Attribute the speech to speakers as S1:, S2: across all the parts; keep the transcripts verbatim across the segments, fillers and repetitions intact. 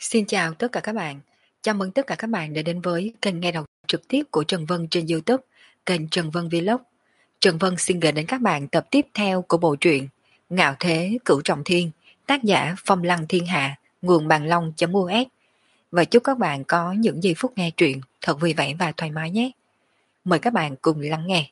S1: Xin chào tất cả các bạn. Chào mừng tất cả các bạn đã đến với kênh nghe đọc trực tiếp của Trần Vân trên YouTube, kênh Trần Vân Vlog. Trần Vân xin gửi đến các bạn tập tiếp theo của bộ truyện Ngạo Thế Cửu Trọng Thiên, tác giả Phong Lăng Thiên Hạ, nguồn bàn long.us. Và chúc các bạn có những giây phút nghe truyện thật vui vẻ và thoải mái nhé. Mời các bạn cùng lắng nghe.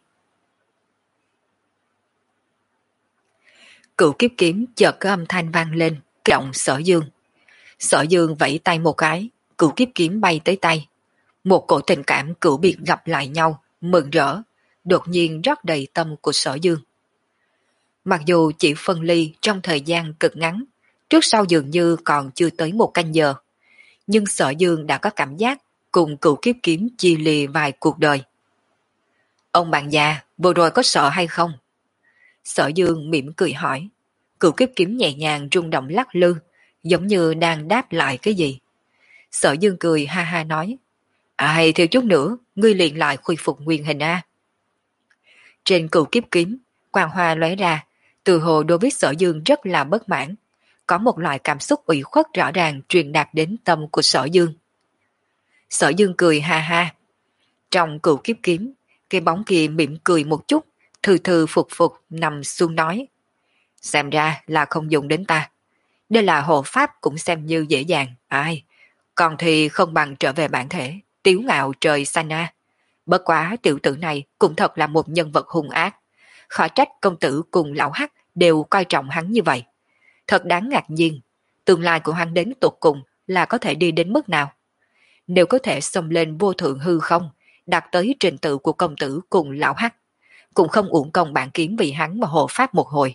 S1: Cửu kiếp kiếm chợt có âm thanh vang lên, kích động Sở Dương. Sở Dương vẫy tay một cái, cửu kiếp kiếm bay tới tay. Một cổ tình cảm cửu biệt gặp lại nhau, mừng rỡ, đột nhiên rót đầy tâm của Sở Dương. Mặc dù chỉ phân ly trong thời gian cực ngắn, trước sau dường như còn chưa tới một canh giờ, nhưng Sở Dương đã có cảm giác cùng cửu kiếp kiếm chia lìa vài cuộc đời. Ông bạn già, vừa rồi có sợ hay không? Sở Dương mỉm cười hỏi. Cửu kiếp kiếm nhẹ nhàng rung động lắc lư, giống như đang đáp lại cái gì. Sở Dương cười ha ha nói, à hay theo chút nữa, ngươi liền lại khôi phục nguyên hình a. Trên cửu kiếp kiếm, quang hoa lóe ra, từ hồ đối với Sở Dương rất là bất mãn, có một loại cảm xúc ủy khuất rõ ràng truyền đạt đến tâm của Sở Dương. Sở Dương cười ha ha. Trong cửu kiếp kiếm, cái bóng kia mỉm cười một chút, thư thư phục phục nằm xuống nói, xem ra là không dùng đến ta. Đây là hộ pháp cũng xem như dễ dàng, ai, còn thì không bằng trở về bản thể, tiếu ngạo trời xanh a. Bất quá tiểu tử này cũng thật là một nhân vật hung ác, khỏi trách công tử cùng lão hắc đều coi trọng hắn như vậy. Thật đáng ngạc nhiên, tương lai của hắn đến tột cùng là có thể đi đến mức nào. Nếu có thể xông lên vô thượng hư không, đạt tới trình tự của công tử cùng lão hắc, cũng không uổng công bản kiếm vì hắn mà hộ pháp một hồi.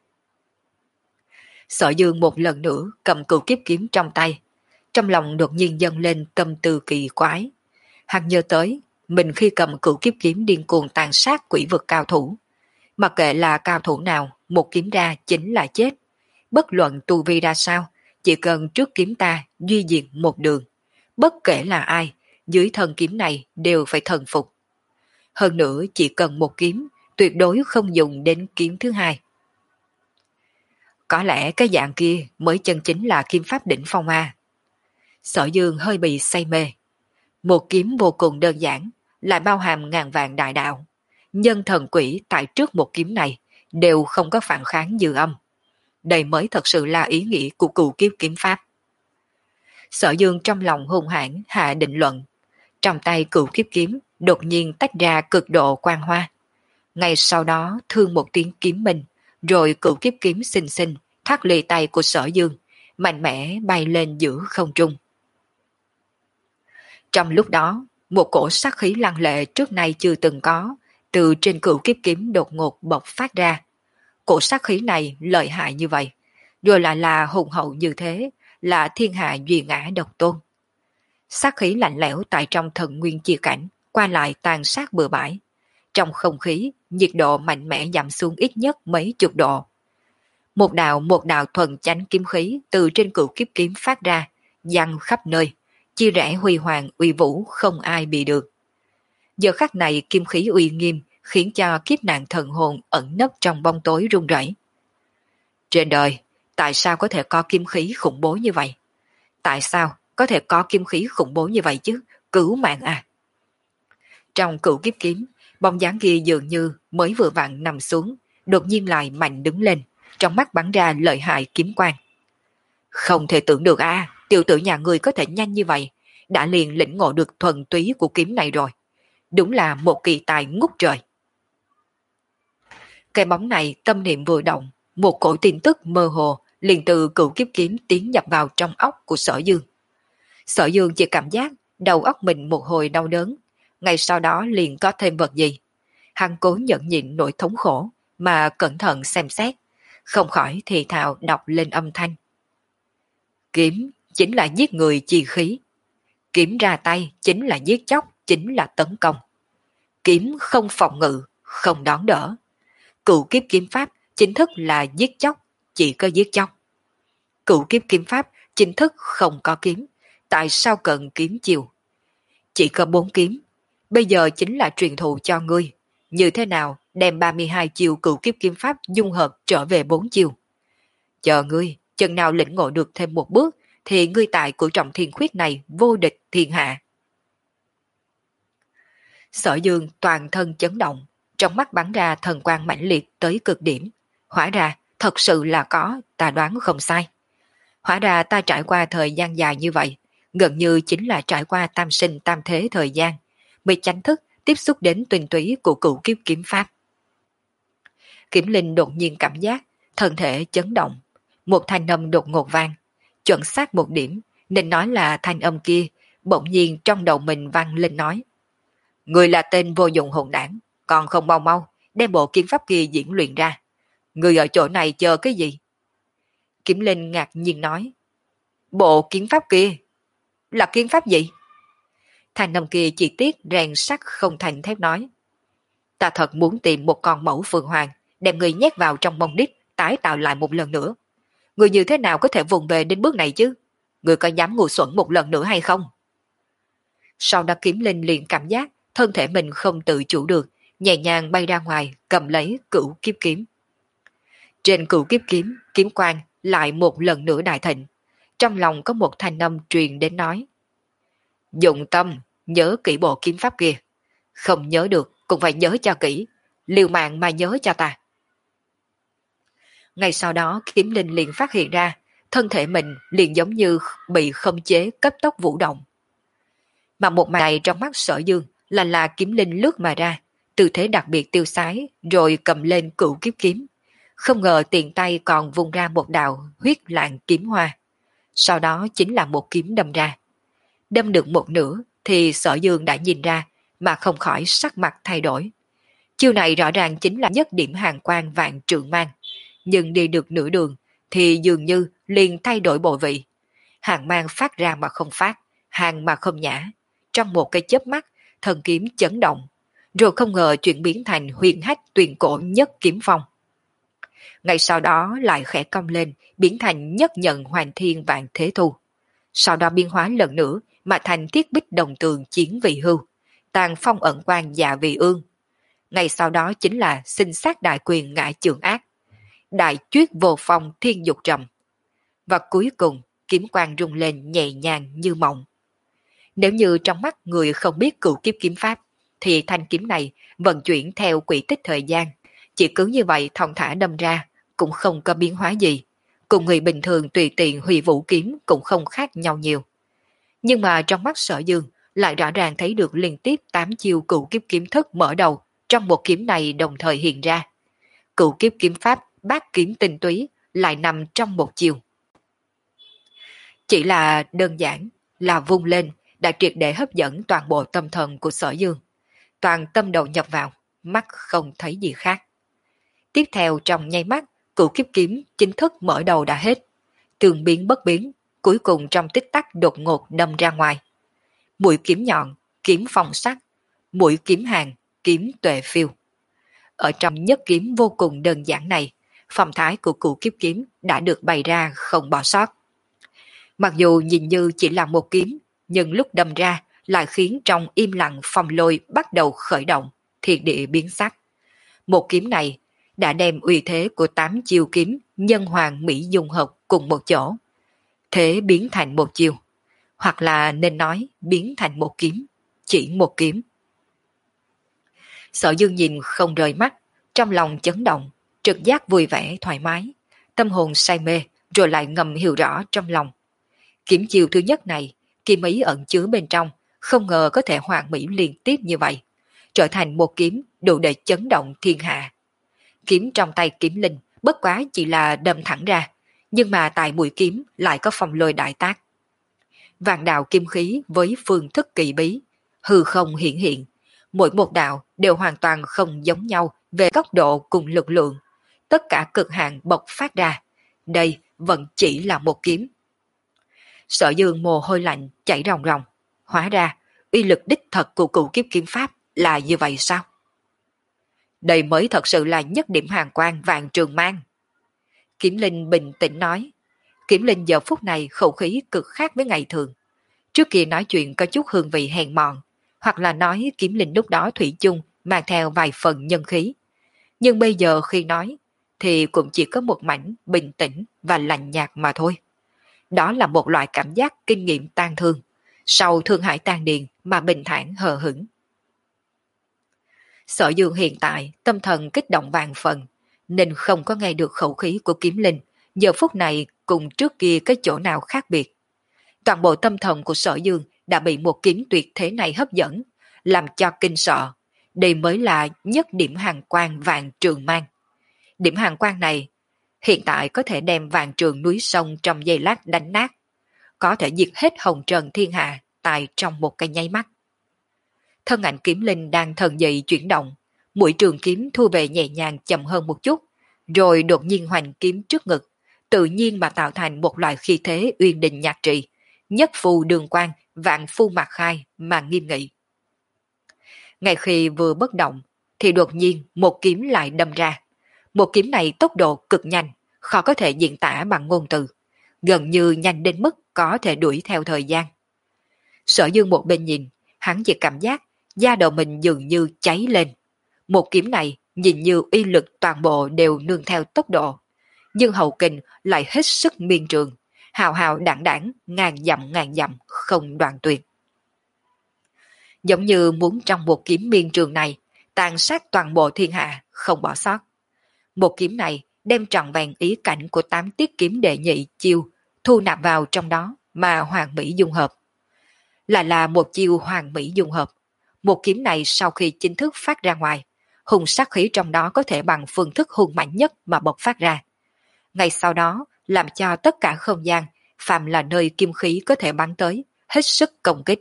S1: Sở Dương một lần nữa cầm cửu kiếp kiếm trong tay, trong lòng đột nhiên dâng lên tâm tư kỳ quái. Hắn nhớ tới, mình khi cầm cửu kiếp kiếm điên cuồng tàn sát quỷ vực cao thủ. Mặc kệ là cao thủ nào, một kiếm ra chính là chết. Bất luận tu vi ra sao, chỉ cần trước kiếm ta duy diệt một đường. Bất kể là ai, dưới thân kiếm này đều phải thần phục. Hơn nữa chỉ cần một kiếm, tuyệt đối không dùng đến kiếm thứ hai. Có lẽ cái dạng kia mới chân chính là kiếm pháp đỉnh phong A. Sở Dương hơi bị say mê. Một kiếm vô cùng đơn giản, lại bao hàm ngàn vạn đại đạo. Nhân thần quỷ tại trước một kiếm này đều không có phản kháng dư âm. Đây mới thật sự là ý nghĩa của cửu kiếp kiếm pháp. Sở Dương trong lòng hung hãn hạ định luận. Trong tay cửu kiếp kiếm đột nhiên tách ra cực độ quang hoa. Ngay sau đó thương một tiếng kiếm minh, rồi cửu kiếp kiếm xinh xinh thoát lì tay của Sở Dương, mạnh mẽ bay lên giữa không trung. Trong lúc đó, một cổ sát khí lăng lệ trước nay chưa từng có, từ trên cửu kiếp kiếm đột ngột bộc phát ra. Cổ sát khí này lợi hại như vậy, rồi lại là hùng hậu như thế, là thiên hạ duy ngã độc tôn. Sát khí lạnh lẽo tại trong thần nguyên chi cảnh, qua lại tàn sát bừa bãi. Trong không khí, nhiệt độ mạnh mẽ giảm xuống ít nhất mấy chục độ. Một đạo một đạo thuần chánh kiếm khí từ trên cửu kiếp kiếm phát ra, giăng khắp nơi, chia rẽ huy hoàng uy vũ không ai bị được. Giờ khắc này kiếm khí uy nghiêm khiến cho kiếp nạn thần hồn ẩn nấp trong bóng tối run rẩy. Trên đời, tại sao có thể có kiếm khí khủng bố như vậy? Tại sao có thể có kiếm khí khủng bố như vậy chứ? Cứu mạng à! Trong cửu kiếp kiếm, bóng dáng kia dường như mới vừa vặn nằm xuống, đột nhiên lại mạnh đứng lên, trong mắt bắn ra lợi hại kiếm quang. Không thể tưởng được a, tiểu tử nhà ngươi có thể nhanh như vậy, đã liền lĩnh ngộ được thuần túy của kiếm này rồi. Đúng là một kỳ tài ngút trời. Cái bóng này tâm niệm vừa động, một cổ tin tức mơ hồ liền từ cửu kiếp kiếm tiến nhập vào trong óc của Sở Dương. Sở Dương chỉ cảm giác đầu óc mình một hồi đau đớn, ngay sau đó liền có thêm vật gì. Hắn cố nhẫn nhịn nỗi thống khổ mà cẩn thận xem xét, không khỏi thì thào đọc lên âm thanh. Kiếm chính là giết người chi khí. Kiếm ra tay chính là giết chóc, chính là tấn công. Kiếm không phòng ngự, không đón đỡ. Cửu kiếp kiếm pháp chính thức là giết chóc, chỉ có giết chóc. Cửu kiếp kiếm pháp chính thức không có kiếm, tại sao cần kiếm chiều? Chỉ có bốn kiếm, bây giờ chính là truyền thụ cho ngươi. Như thế nào đem ba mươi hai chiều cửu kiếp kiếm pháp dung hợp trở về bốn chiều? Chờ ngươi, chừng nào lĩnh ngộ được thêm một bước thì ngươi tại của trọng thiên khuyết này vô địch thiên hạ. Sở Dương toàn thân chấn động, trong mắt bắn ra thần quang mãnh liệt tới cực điểm. Hóa ra, thật sự là có, ta đoán không sai. Hóa ra ta trải qua thời gian dài như vậy, gần như chính là trải qua tam sinh tam thế thời gian, mới chánh thức tiếp xúc đến tinh túy của cửu kiếp kiếm pháp. Kiếm Linh đột nhiên cảm giác, thân thể chấn động, một thanh âm đột ngột vang, chuẩn xác một điểm, nên nói là thanh âm kia, bỗng nhiên trong đầu mình vang lên nói. Người là tên vô dụng hồn đảng, còn không mau mau, đem bộ kiếm pháp kia diễn luyện ra. Người ở chỗ này chờ cái gì? Kiếm Linh ngạc nhiên nói. Bộ kiếm pháp kia? Là kiếm pháp gì? Thanh âm kia chỉ tiết rèn sắt không thành thép nói. Ta thật muốn tìm một con mẫu phượng hoàng, đem người nhét vào trong bông đít, tái tạo lại một lần nữa. Người như thế nào có thể vùng về đến bước này chứ? Người có dám ngu xuẩn một lần nữa hay không? Sau đó Kiếm Linh liền cảm giác thân thể mình không tự chủ được, nhẹ nhàng bay ra ngoài, cầm lấy cửu kiếp kiếm. Trên cửu kiếp kiếm, kiếm quang lại một lần nữa đại thịnh. Trong lòng có một thanh âm truyền đến nói. Dụng tâm, nhớ kỹ bộ kiếm pháp kia. Không nhớ được, cũng phải nhớ cho kỹ. Liều mạng mà nhớ cho ta. Ngay sau đó Kiếm Linh liền phát hiện ra, thân thể mình liền giống như bị khống chế cấp tốc vũ động. Mà một màn này trong mắt Sở Dương là là Kiếm Linh lướt mà ra, tư thế đặc biệt tiêu sái, rồi cầm lên cửu kiếp kiếm. Không ngờ tiền tay còn vung ra một đạo huyết lạng kiếm hoa. Sau đó chính là một kiếm đâm ra. Đâm được một nửa thì Sở Dương đã nhìn ra mà không khỏi sắc mặt thay đổi. Chiêu này rõ ràng chính là nhất điểm hàng quan vạn trượng mang. Nhưng đi được nửa đường thì dường như liền thay đổi bộ vị. Hàng mang phát ra mà không phát, hàng mà không nhả. Trong một cái chớp mắt, thần kiếm chấn động, rồi không ngờ chuyển biến thành huyền hách tuyền cổ nhất kiếm phong. Ngay sau đó lại khẽ cong lên, biến thành nhất nhận hoàn thiên vạn thế thu. Sau đó biến hóa lần nữa mà thành thiết bích đồng tường chiến vị hưu, tàn phong ẩn quan dạ vị ương. Ngay sau đó chính là sinh sát đại quyền ngại trường ác, đại chuyết vô phong thiên dục trầm. Và cuối cùng, kiếm quang rung lên nhẹ nhàng như mộng. Nếu như trong mắt người không biết cửu kiếp kiếm pháp, thì thanh kiếm này vận chuyển theo quỹ tích thời gian, chỉ cứ như vậy thong thả đâm ra, cũng không có biến hóa gì. Cùng người bình thường tùy tiện hủy vũ kiếm cũng không khác nhau nhiều. Nhưng mà trong mắt Sở Dương lại rõ ràng thấy được liên tiếp tám chiêu cửu kiếp kiếm thức mở đầu trong một kiếm này đồng thời hiện ra. Cửu kiếp kiếm pháp bát kiếm tinh túy lại nằm trong một chiều. Chỉ là đơn giản là vung lên đã triệt để hấp dẫn toàn bộ tâm thần của Sở Dương. Toàn tâm đầu nhập vào, mắt không thấy gì khác. Tiếp theo trong nháy mắt, cửu kiếp kiếm chính thức mở đầu đã hết. Tường biến bất biến, cuối cùng trong tích tắc đột ngột đâm ra ngoài. Mũi kiếm nhọn, kiếm phong sắc, mũi kiếm hàng, kiếm tuệ phiêu. Ở trong nhất kiếm vô cùng đơn giản này, phong thái của cửu kiếp kiếm đã được bày ra không bỏ sót. Mặc dù nhìn như chỉ là một kiếm, nhưng lúc đâm ra lại khiến trong im lặng phong lôi bắt đầu khởi động, thiên địa biến sắc. Một kiếm này đã đem uy thế của tám chiêu kiếm nhân hoàng mỹ dung hợp cùng một chỗ. Thế biến thành một chiêu, hoặc là nên nói biến thành một kiếm, chỉ một kiếm. Sở Dương nhìn không rời mắt, trong lòng chấn động, trực giác vui vẻ thoải mái, tâm hồn say mê, rồi lại ngầm hiểu rõ trong lòng. Kiếm chiêu thứ nhất này, kiếm ý ẩn chứa bên trong, không ngờ có thể hoàn mỹ liên tiếp như vậy, trở thành một kiếm đủ để chấn động thiên hạ. Kiếm trong tay Kiếm Linh bất quá chỉ là đâm thẳng ra, nhưng mà tại mũi kiếm lại có phong lôi đại tác. Vạn đạo kim khí với phương thức kỳ bí, hư không hiện hiện, mỗi một đạo đều hoàn toàn không giống nhau về góc độ cùng lực lượng, tất cả cực hạn bộc phát ra. Đây vẫn chỉ là một kiếm. Sở Dương mồ hôi lạnh chảy ròng ròng, hóa ra uy lực đích thật của cửu kiếp kiếm pháp là như vậy sao? Đây mới thật sự là nhất điểm hàng quan vạn trường mang. Kiếm Linh bình tĩnh nói. Kiếm Linh giờ phút này khẩu khí cực khác với ngày thường. Trước kia nói chuyện có chút hương vị hèn mọn, hoặc là nói Kiếm Linh lúc đó thủy chung mang theo vài phần nhân khí. Nhưng bây giờ khi nói, thì cũng chỉ có một mảnh bình tĩnh và lạnh nhạt mà thôi. đó là một loại cảm giác kinh nghiệm tan thương, sau thương hại tan điền mà bình thản hờ hững. Sở Dương hiện tại tâm thần kích động vạn phần, nên không có nghe được khẩu khí của kiếm linh, giờ phút này cùng trước kia cái chỗ nào khác biệt. Toàn bộ tâm thần của Sở Dương đã bị một kiếm tuyệt thế này hấp dẫn, làm cho kinh sợ. Đây mới là nhất điểm hàng quang vạn trường mang. Điểm hàng quang này hiện tại có thể đem vạn trường núi sông trong giây lát đánh nát, có thể diệt hết hồng trần thiên hạ tại trong một cái nháy mắt. Thân ảnh kiếm linh đang thần dậy chuyển động, mũi trường kiếm thu về nhẹ nhàng chậm hơn một chút, rồi đột nhiên hoành kiếm trước ngực, tự nhiên mà tạo thành một loại khí thế uyên đình nhạc trì, nhất phù đường quang, vạn phu mạc khai mà nghiêm nghị. Ngay khi vừa bất động, thì đột nhiên một kiếm lại đâm ra. Một kiếm này tốc độ cực nhanh, khó có thể diễn tả bằng ngôn từ, gần như nhanh đến mức có thể đuổi theo thời gian. Sở Dương một bên nhìn, hắn chỉ cảm giác da đầu mình dường như cháy lên. Một kiếm này nhìn như uy lực toàn bộ đều nương theo tốc độ, nhưng hậu kình lại hết sức miên trường, hào hào đảng đảng, ngàn dặm ngàn dặm, không đoạn tuyệt. Giống như muốn trong một kiếm miên trường này, tàn sát toàn bộ thiên hạ, không bỏ sót. Một kiếm này đem trọn vẹn ý cảnh của tám tiết kiếm đệ nhị chiêu, thu nạp vào trong đó mà hoàn mỹ dung hợp. Là là một chiêu hoàn mỹ dung hợp. Một kiếm này sau khi chính thức phát ra ngoài, hùng sát khí trong đó có thể bằng phương thức hung mạnh nhất mà bộc phát ra. Ngay sau đó, làm cho tất cả không gian, phàm là nơi kim khí có thể bắn tới, hết sức công kích.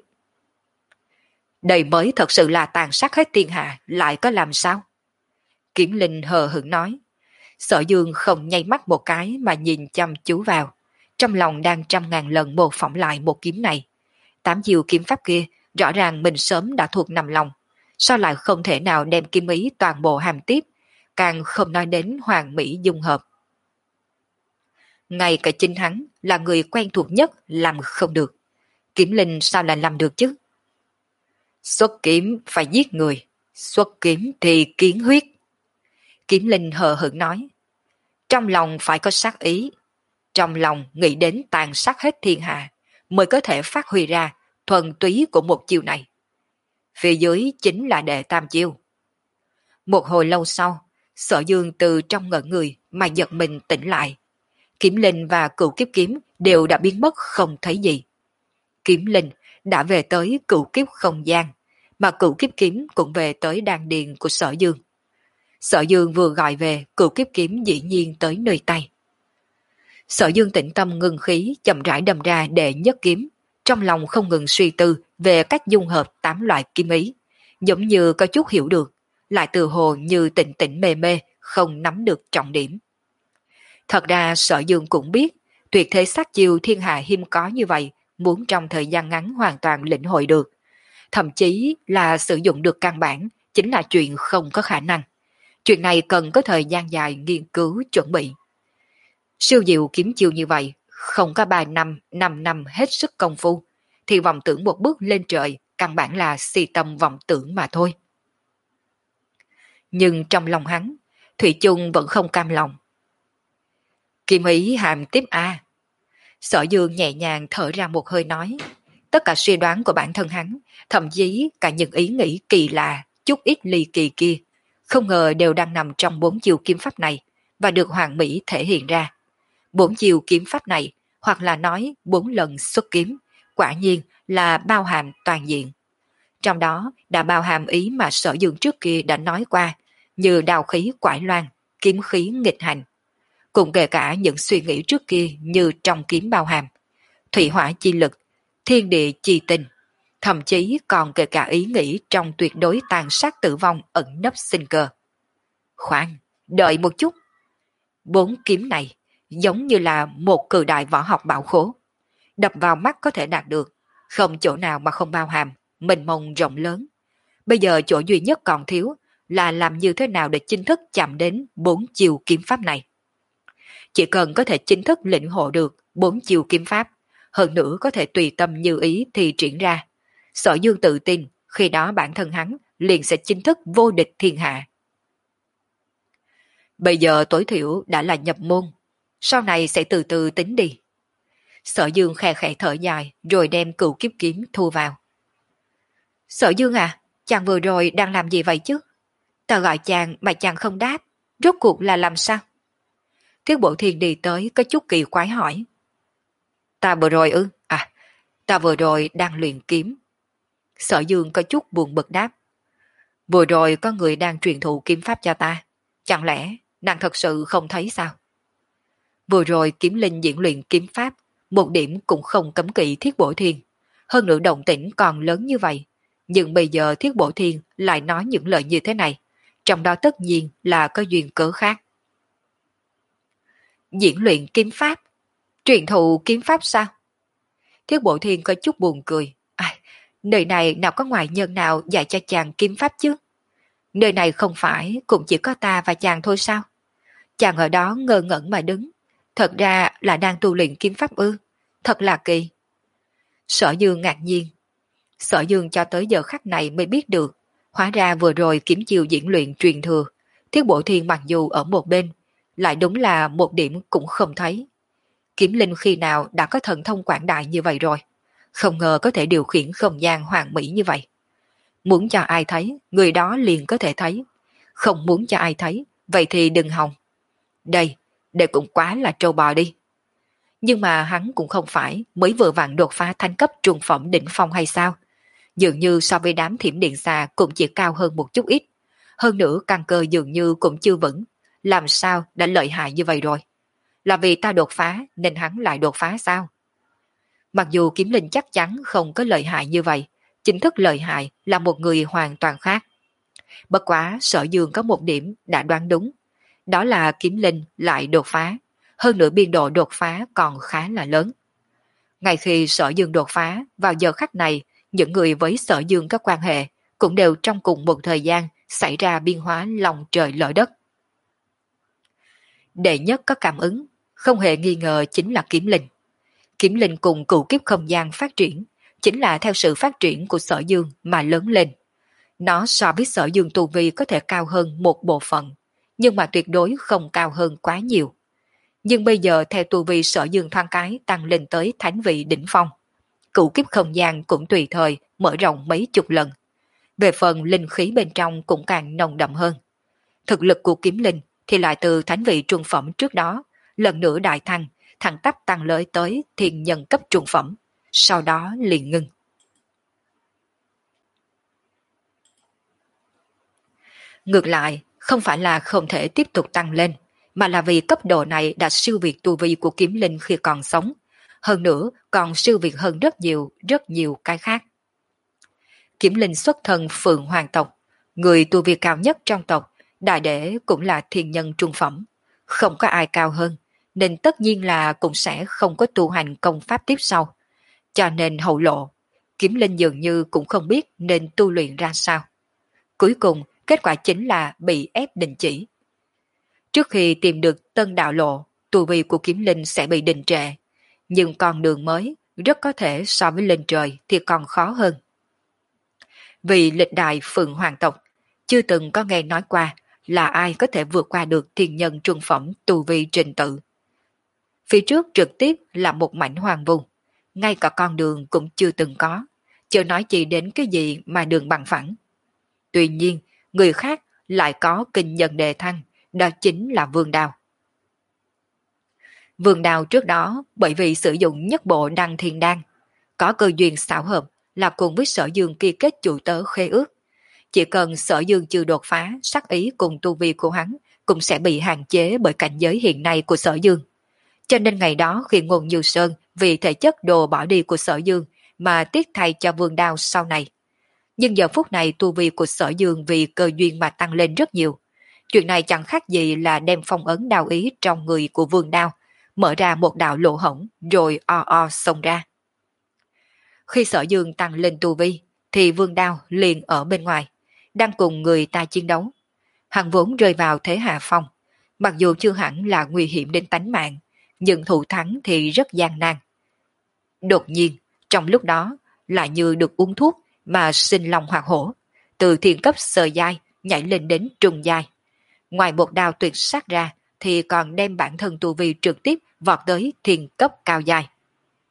S1: Đây mới thật sự là tàn sát hết thiên hạ, lại có làm sao? Kiếm linh hờ hững nói. Sở Dương không nháy mắt một cái mà nhìn chăm chú vào, trong lòng đang trăm ngàn lần mô phỏng lại một kiếm này. Tám chiêu kiếm pháp kia, rõ ràng mình sớm đã thuộc nằm lòng, sao lại không thể nào đem kiếm ý toàn bộ hàm tiếp, càng không nói đến hoàn mỹ dung hợp. Ngay cả chính hắn là người quen thuộc nhất làm không được, kiếm linh sao lại làm được chứ? Xuất kiếm phải giết người, xuất kiếm thì kiến huyết. Kiếm linh hờ hững nói. Trong lòng phải có sát ý, trong lòng nghĩ đến tàn sát hết thiên hạ, mới có thể phát huy ra thuần túy của một chiêu này. Phía dưới chính là đệ tam chiêu. Một hồi lâu sau, Sở Dương từ trong ngẩn người mà giật mình tỉnh lại. Kiếm linh và cửu kiếp kiếm đều đã biến mất không thấy gì. Kiếm linh đã về tới cửu kiếp không gian, mà cửu kiếp kiếm cũng về tới đan điền của Sở Dương. Sở Dương vừa gọi về, cửu kiếp kiếm dĩ nhiên tới nơi tay. Sở Dương tĩnh tâm ngưng khí, chậm rãi đâm ra đệ nhất kiếm, trong lòng không ngừng suy tư về cách dung hợp tám loại kiếm ý, giống như có chút hiểu được, lại từ hồ như tỉnh tỉnh mê mê, không nắm được trọng điểm. Thật ra Sở Dương cũng biết, tuyệt thế sát chiêu thiên hạ hiếm có như vậy, muốn trong thời gian ngắn hoàn toàn lĩnh hội được, thậm chí là sử dụng được căn bản, chính là chuyện không có khả năng. Chuyện này cần có thời gian dài nghiên cứu chuẩn bị. Siêu diệu kiếm chiêu như vậy, không có ba năm, năm năm hết sức công phu, thì vọng tưởng một bước lên trời, căn bản là si tâm vọng tưởng mà thôi. Nhưng trong lòng hắn, Thủy chung vẫn không cam lòng. Kiếm ý hàm tiếp A. Sở Dương nhẹ nhàng thở ra một hơi nói, tất cả suy đoán của bản thân hắn, thậm chí cả những ý nghĩ kỳ lạ, chút ít ly kỳ kia, không ngờ đều đang nằm trong bốn chiêu kiếm pháp này và được hoàn mỹ thể hiện ra. Bốn chiêu kiếm pháp này, hoặc là nói bốn lần xuất kiếm, quả nhiên là bao hàm toàn diện. Trong đó đã bao hàm ý mà Sở Dương trước kia đã nói qua, như đào khí quải loan, kiếm khí nghịch hành. Cũng kể cả những suy nghĩ trước kia như trong kiếm bao hàm, thủy hỏa chi lực, thiên địa chi tình, thậm chí còn kể cả ý nghĩ trong tuyệt đối tàn sát tử vong ẩn nấp sinh cơ. Khoan, đợi một chút. Bốn kiếm này giống như là một cự đại võ học bảo khố, đập vào mắt có thể đạt được, không chỗ nào mà không bao hàm, mênh mông rộng lớn. Bây giờ chỗ duy nhất còn thiếu là làm như thế nào để chính thức chạm đến bốn chiều kiếm pháp này. Chỉ cần có thể chính thức lĩnh hộ được bốn chiều kiếm pháp, hơn nữa có thể tùy tâm như ý thì triển ra. Sở Dương tự tin, khi đó bản thân hắn liền sẽ chính thức vô địch thiên hạ. Bây giờ tối thiểu đã là nhập môn, sau này sẽ từ từ tính đi. Sở Dương khẽ khẽ thở dài rồi đem cửu kiếp kiếm thu vào. Sở Dương à, chàng vừa rồi đang làm gì vậy chứ? Ta gọi chàng mà chàng không đáp, rốt cuộc là làm sao? Thiết Bộ Thiên đi tới có chút kỳ quái hỏi. Ta vừa rồi ư? À, ta vừa rồi đang luyện kiếm. Sở Dương có chút buồn bực đáp. Vừa rồi có người đang truyền thụ kiếm pháp cho ta. Chẳng lẽ nàng thật sự không thấy sao? Vừa rồi kiếm linh diễn luyện kiếm pháp, một điểm cũng không cấm kỵ Thiết Bổ Thiên. Hơn nữa động tĩnh còn lớn như vậy. Nhưng bây giờ Thiết Bổ Thiên lại nói những lời như thế này. Trong đó tất nhiên là có duyên cớ khác. Diễn luyện kiếm pháp? Truyền thụ kiếm pháp sao? Thiết Bổ Thiên có chút buồn cười. À, nơi này nào có ngoại nhân nào dạy cho chàng kiếm pháp chứ? Nơi này không phải cũng chỉ có ta và chàng thôi sao? Chàng ở đó ngơ ngẩn mà đứng. Thật ra là đang tu luyện kiếm pháp ư? Thật là kỳ. Sở Dương ngạc nhiên. Sở Dương cho tới giờ khắc này mới biết được. Hóa ra vừa rồi kiếm chiêu diễn luyện truyền thừa. Thiết Bộ Thiên mặc dù ở một bên, lại đúng là một điểm cũng không thấy. Kiếm linh khi nào đã có thần thông quảng đại như vậy rồi. Không ngờ có thể điều khiển không gian hoàn mỹ như vậy. Muốn cho ai thấy, người đó liền có thể thấy. Không muốn cho ai thấy, vậy thì đừng hòng. Đây, đây cũng quá là trâu bò đi. Nhưng mà hắn cũng không phải mới vừa vặn đột phá thánh cấp trung phẩm đỉnh phong hay sao? Dường như so với đám thiểm điện xà cũng chỉ cao hơn một chút ít. Hơn nữa căn cơ dường như cũng chưa vững. Làm sao đã lợi hại như vậy rồi? Là vì ta đột phá nên hắn lại đột phá sao? Mặc dù kiếm linh chắc chắn không có lợi hại như vậy, chính thức lợi hại là một người hoàn toàn khác. Bất quá Sở Dương có một điểm đã đoán đúng. Đó là kiếm linh lại đột phá. Hơn nữa biên độ đột phá còn khá là lớn. Ngay khi Sở Dương đột phá, vào giờ khắc này, những người với Sở Dương có quan hệ cũng đều trong cùng một thời gian xảy ra biến hóa lòng trời lở đất. Đệ nhất có cảm ứng, không hề nghi ngờ chính là kiếm linh. Kiếm linh cùng cửu kiếp không gian phát triển, chính là theo sự phát triển của Sở Dương mà lớn lên. Nó so với Sở Dương tu vi có thể cao hơn một bộ phận, nhưng mà tuyệt đối không cao hơn quá nhiều. Nhưng bây giờ theo tu vi Sở Dương thoáng cái tăng lên tới thánh vị đỉnh phong. Cửu kiếp không gian cũng tùy thời mở rộng mấy chục lần. Về phần linh khí bên trong cũng càng nồng đậm hơn. Thực lực của kiếm linh thì lại từ thánh vị trung phẩm trước đó, lần nữa đại thăng, thẳng tắp tăng lợi tới thiên nhân cấp trung phẩm, sau đó liền ngưng. Ngược lại, không phải là không thể tiếp tục tăng lên, mà là vì cấp độ này đã siêu việt tu vi của kiếm linh khi còn sống, hơn nữa còn siêu việt hơn rất nhiều, rất nhiều cái khác. Kiếm linh xuất thân Phượng Hoàng tộc, người tu vi cao nhất trong tộc, đại đệ cũng là thiên nhân trung phẩm, không có ai cao hơn, nên tất nhiên là cũng sẽ không có tu hành công pháp tiếp sau. Cho nên hậu lộ, kiếm linh dường như cũng không biết nên tu luyện ra sao. Cuối cùng, kết quả chính là bị ép đình chỉ. Trước khi tìm được tân đạo lộ, tu vi của kiếm linh sẽ bị đình trệ, nhưng con đường mới rất có thể so với lên trời thì còn khó hơn. Vì lịch đại Phượng Hoàng tộc, chưa từng có nghe nói qua là ai có thể vượt qua được thiên nhân trung phẩm tu vi trình tự. Phía trước trực tiếp là một mảnh hoàng vu, ngay cả con đường cũng chưa từng có, chưa nói chỉ đến cái gì mà đường bằng phẳng. Tuy nhiên, người khác lại có kinh nhân đề thăng, đó chính là Vương Đao. Vương Đao trước đó bởi vì sử dụng nhất bộ đăng thiên đan, có cơ duyên xảo hợp là cùng với Sở Dương ký kết chủ tớ khế ước. Chỉ cần Sở Dương chưa đột phá, sắc ý cùng tu vi của hắn cũng sẽ bị hạn chế bởi cảnh giới hiện nay của Sở Dương. Cho nên ngày đó khi Ngôn Như Sơn vì thể chất đồ bỏ đi của Sở Dương mà tiếc thay cho Vương Đao sau này. Nhưng giờ phút này tu vi của Sở Dương vì cơ duyên mà tăng lên rất nhiều. Chuyện này chẳng khác gì là đem phong ấn đao ý trong người của Vương Đao, mở ra một đạo lỗ hổng rồi o o xông ra. Khi Sở Dương tăng lên tu vi, thì Vương Đao liền ở bên ngoài, đang cùng người ta chiến đấu. Hắn vốn rơi vào thế hạ phong, mặc dù chưa hẳn là nguy hiểm đến tánh mạng, nhưng thủ thắng thì rất gian nan. Đột nhiên, trong lúc đó, lại như được uống thuốc mà sinh lòng hoạt hổ, từ thiên cấp sơ giai nhảy lên đến trung giai. Ngoài một đao tuyệt sát ra, thì còn đem bản thân tu vi trực tiếp vọt tới thiên cấp cao giai.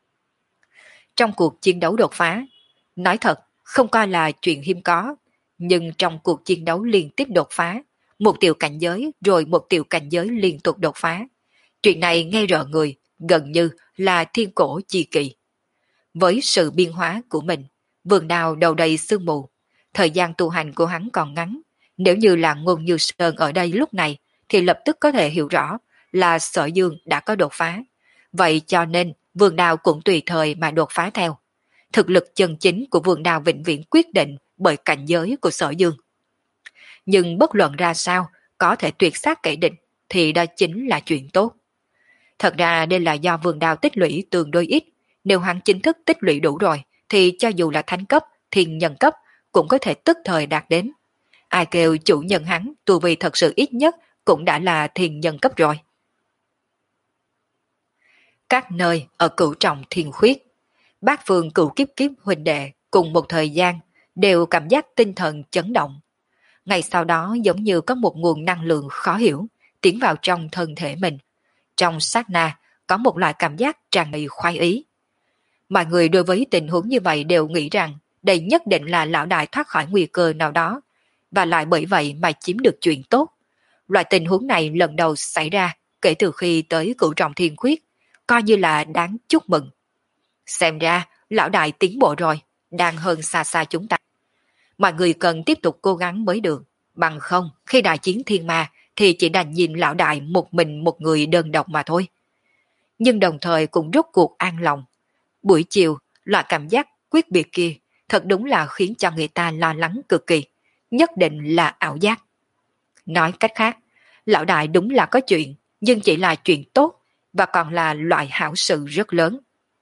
S1: trong cuộc chiến đấu đột phá. Nói thật, không coi là chuyện hiếm có, nhưng trong cuộc chiến đấu liên tiếp đột phá, một tiểu cảnh giới rồi một tiểu cảnh giới liên tục đột phá. Chuyện này nghe rợ người, gần như là thiên cổ chi kỳ. Với sự biên hóa của mình, vườn đào đầu đầy sương mù, thời gian tu hành của hắn còn ngắn. Nếu như là Ngôn Như Sơn ở đây lúc này, thì lập tức có thể hiểu rõ là Sở Dương đã có đột phá. Vậy cho nên vườn đào cũng tùy thời mà đột phá theo. Thực lực chân chính của vườn đào vĩnh viễn quyết định bởi cảnh giới của Sở Dương. Nhưng bất luận ra sao, có thể tuyệt sát kẻ địch thì đó chính là chuyện tốt. Thật ra đây là do vườn đào tích lũy tương đối ít. Nếu hắn chính thức tích lũy đủ rồi, thì cho dù là thánh cấp, thiên nhân cấp cũng có thể tức thời đạt đến. Ai kêu chủ nhân hắn tu vi thật sự ít nhất cũng đã là thiên nhân cấp rồi. Các nơi ở Cửu Trọng Thiên Khuyết, bát phương cửu kiếp kiếp huynh đệ cùng một thời gian đều cảm giác tinh thần chấn động. Ngày sau đó giống như có một nguồn năng lượng khó hiểu tiến vào trong thân thể mình. Trong sát na có một loại cảm giác tràn đầy khoái ý. Mọi người đối với tình huống như vậy đều nghĩ rằng đây nhất định là lão đại thoát khỏi nguy cơ nào đó, và lại bởi vậy mà chiếm được chuyện tốt. Loại tình huống này lần đầu xảy ra kể từ khi tới Cửu Trọng Thiên Khuyết, coi như là đáng chúc mừng. Xem ra lão đại tiến bộ rồi, đang hơn xa xa chúng ta. Mọi người cần tiếp tục cố gắng mới được, bằng không khi đại chiến thiên ma thì chỉ đành nhìn lão đại một mình một người đơn độc mà thôi. Nhưng đồng thời cũng rốt cuộc an lòng. Buổi chiều, loại cảm giác quyết biệt kia thật đúng là khiến cho người ta lo lắng cực kỳ, nhất định là ảo giác. Nói cách khác, lão đại đúng là có chuyện, nhưng chỉ là chuyện tốt và còn là loại hảo sự rất lớn.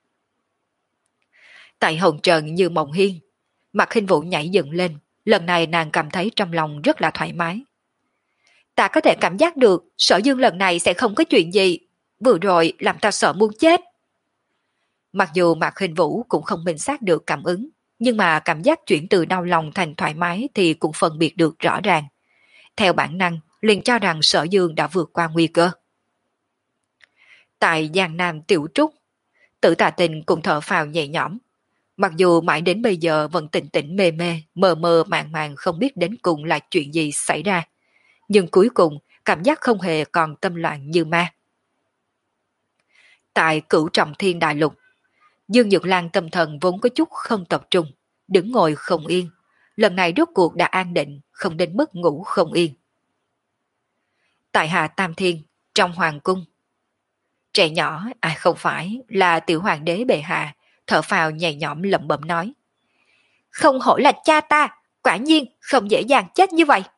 S1: Tại hồng trần như mộng hiên, Mạc Khinh Vũ nhảy dựng lên, lần này nàng cảm thấy trong lòng rất là thoải mái. Ta có thể cảm giác được Sở Dương lần này sẽ không có chuyện gì, vừa rồi làm ta sợ muốn chết. Mặc dù Mạc Khinh Vũ cũng không minh xác được cảm ứng, nhưng mà cảm giác chuyển từ đau lòng thành thoải mái thì cũng phân biệt được rõ ràng. Theo bản năng, liền cho rằng Sở Dương đã vượt qua nguy cơ. Tại Giang Nam Tiểu Trúc, Tử Tà Tình cũng thở phào nhẹ nhõm. Mặc dù mãi đến bây giờ vẫn tỉnh tỉnh mê mê, mờ mờ màng màng không biết đến cùng là chuyện gì xảy ra. Nhưng cuối cùng, cảm giác không hề còn tâm loạn như ma. Tại Cửu Trọng Thiên Đại Lục, Dương Nhược Lan tâm thần vốn có chút không tập trung, đứng ngồi không yên. Lần này rốt cuộc đã an định, không đến mức ngủ không yên. Tại Hạ Tam Thiên, trong Hoàng Cung, trẻ nhỏ, ai không phải, là tiểu hoàng đế bệ hạ, thở phào nhẹ nhõm lẩm bẩm nói. Không hổ là cha ta, quả nhiên không dễ dàng chết như vậy.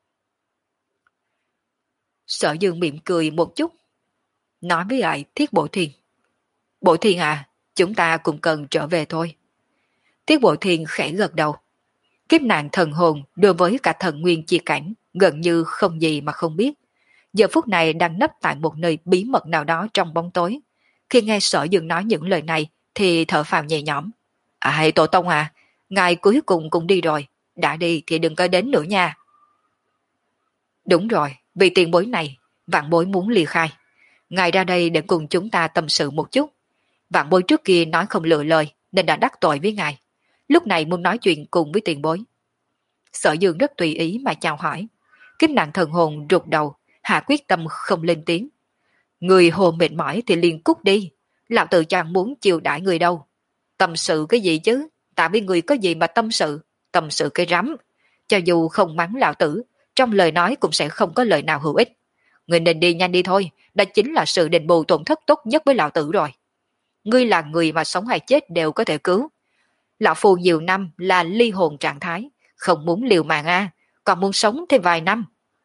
S1: Sở Dương mỉm cười một chút, nói với lại Thiết Bổ Thiên. Bổ Thiên à, chúng ta cũng cần trở về thôi. Thiết Bổ Thiên khẽ gật đầu. Kiếp nạn thần hồn đối với cả thần nguyên chi cảnh gần như không gì mà không biết. Giờ phút này đang nấp tại một nơi bí mật nào đó trong bóng tối. Khi nghe Sở Dương nói những lời này thì thở phào nhẹ nhõm. À, Tổ Tông à, ngài cuối cùng cũng đi rồi, đã đi thì đừng có đến nữa nha. Đúng rồi, vì tiền bối này, vạn bối muốn ly khai. Ngài ra đây để cùng chúng ta tâm sự một chút. Vạn bối trước kia nói không lựa lời nên đã đắc tội với ngài. Lúc này muốn nói chuyện cùng với tiền bối. Sở Dương rất tùy ý mà chào hỏi. Kiếp nạn thần hồn rụt đầu, hạ quyết tâm không lên tiếng. Người hồ mệt mỏi thì liền cút đi. Lão tử chẳng muốn chiều đãi người đâu. Tâm sự cái gì chứ? Ta với người có gì mà tâm sự? Tâm sự cái rắm. Cho dù không mắng lão tử, trong lời nói cũng sẽ không có lời nào hữu ích. Người nên đi nhanh đi thôi. Đó chính là sự đền bù tổn thất tốt nhất với lão tử rồi. Ngươi là người mà sống hay chết đều có thể cứu. Lão Phu nhiều năm là ly hồn trạng thái, không muốn liều mạng a, à, còn muốn sống thêm vài năm.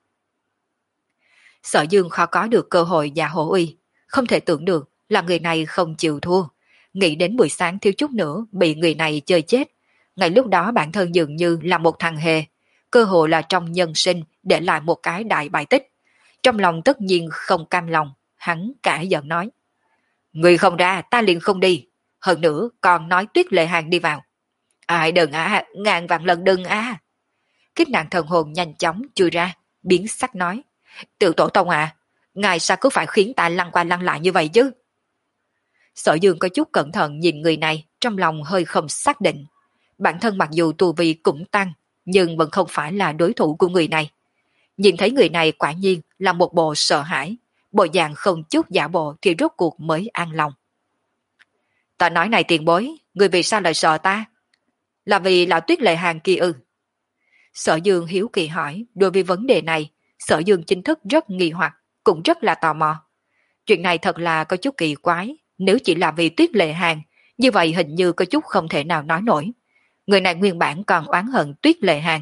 S1: Sở Dương khó có được cơ hội giả hổ uy, không thể tưởng được là người này không chịu thua. Nghĩ đến buổi sáng thiếu chút nữa bị người này chơi chết. Ngày lúc đó bản thân dường như là một thằng hề, cơ hội là trong nhân sinh để lại một cái đại bài tích. Trong lòng tất nhiên không cam lòng, hắn cả giận nói. Người không ra ta liền không đi, hơn nữa còn nói Tuyết Lệ Hàng đi vào. Ai đừng á, ngàn vạn lần đừng á. Kiếp nạn thần hồn nhanh chóng chui ra, biến sắc nói. Tiểu Tổ Tông à, ngài sao cứ phải khiến ta lăn qua lăn lại như vậy chứ? Sở Dương có chút cẩn thận nhìn người này, trong lòng hơi không xác định. Bản thân mặc dù tu vi cũng tăng, nhưng vẫn không phải là đối thủ của người này. Nhìn thấy người này quả nhiên là một bộ sợ hãi, bộ dạng không chút giả bộ thì rốt cuộc mới an lòng. Ta nói này tiền bối, người vì sao lại sợ ta? Là vì lão Tuyết Lệ Hàng kia ư? Sở Dương hiếu kỳ hỏi, đối với vấn đề này, Sở Dương chính thức rất nghi hoặc, cũng rất là tò mò. Chuyện này thật là có chút kỳ quái, nếu chỉ là vì Tuyết Lệ Hàng, như vậy hình như có chút không thể nào nói nổi. Người này nguyên bản còn oán hận Tuyết Lệ Hàng.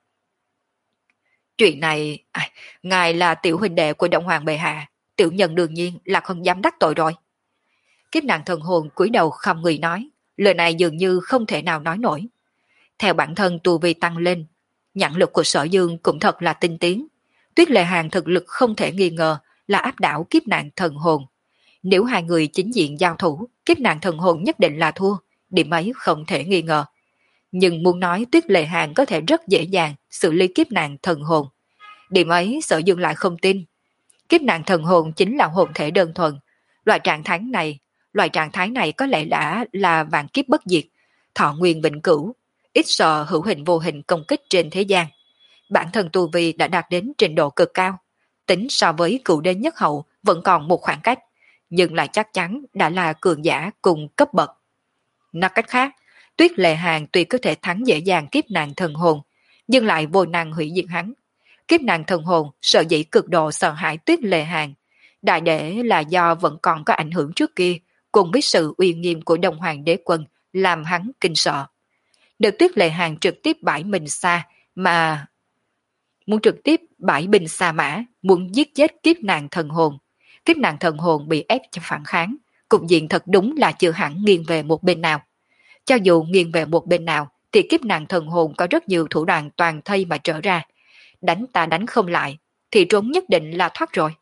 S1: Chuyện này, à, ngài là tiểu huynh đệ của Động Hoàng bệ hạ, tiểu nhân đương nhiên là không dám đắc tội rồi. Kiếp nạn thần hồn cúi đầu không người nói, lời này dường như không thể nào nói nổi. Theo bản thân tu vi tăng lên, nhãn lực của Sở Dương cũng thật là tinh tiến. Tuyết Lệ Hàng thực lực không thể nghi ngờ là áp đảo kiếp nạn thần hồn. Nếu hai người chính diện giao thủ, kiếp nạn thần hồn nhất định là thua, điểm ấy không thể nghi ngờ. Nhưng muốn nói Tuyết Lệ Hàng có thể rất dễ dàng xử lý kiếp nạn thần hồn. Điểm ấy Sở Dương lại không tin. Kiếp nạn thần hồn chính là hồn thể đơn thuần. Loại trạng thái này, loại trạng thái này có lẽ đã là vạn kiếp bất diệt, thọ nguyên vĩnh cửu, ít sợ hữu hình vô hình công kích trên thế gian. Bản thân tu vi đã đạt đến trình độ cực cao, tính so với cựu đế nhất hậu vẫn còn một khoảng cách, nhưng lại chắc chắn đã là cường giả cùng cấp bậc. Nói cách khác, Tuyết Lệ Hàng tuy có thể thắng dễ dàng kiếp nạn thần hồn, nhưng lại vô năng hủy diệt hắn. Kiếp nạn thần hồn sợ dĩ cực độ sợ hãi Tuyết Lệ Hàng, đại để là do vẫn còn có ảnh hưởng trước kia, cùng với sự uy nghiêm của Đông Hoàng đế quân làm hắn kinh sợ. Nếu Tuyết Lệ Hàng trực tiếp bãi mình xa mà muốn trực tiếp bãi binh xa mã, muốn giết chết kiếp nạn thần hồn, kiếp nạn thần hồn bị ép cho phản kháng, cục diện thật đúng là chưa hẳn nghiêng về một bên nào. Cho dù nghiêng về một bên nào, thì kiếp nạn thần hồn có rất nhiều thủ đoạn toàn thây mà trở ra. Đánh ta đánh không lại, thì trốn nhất định là thoát rồi.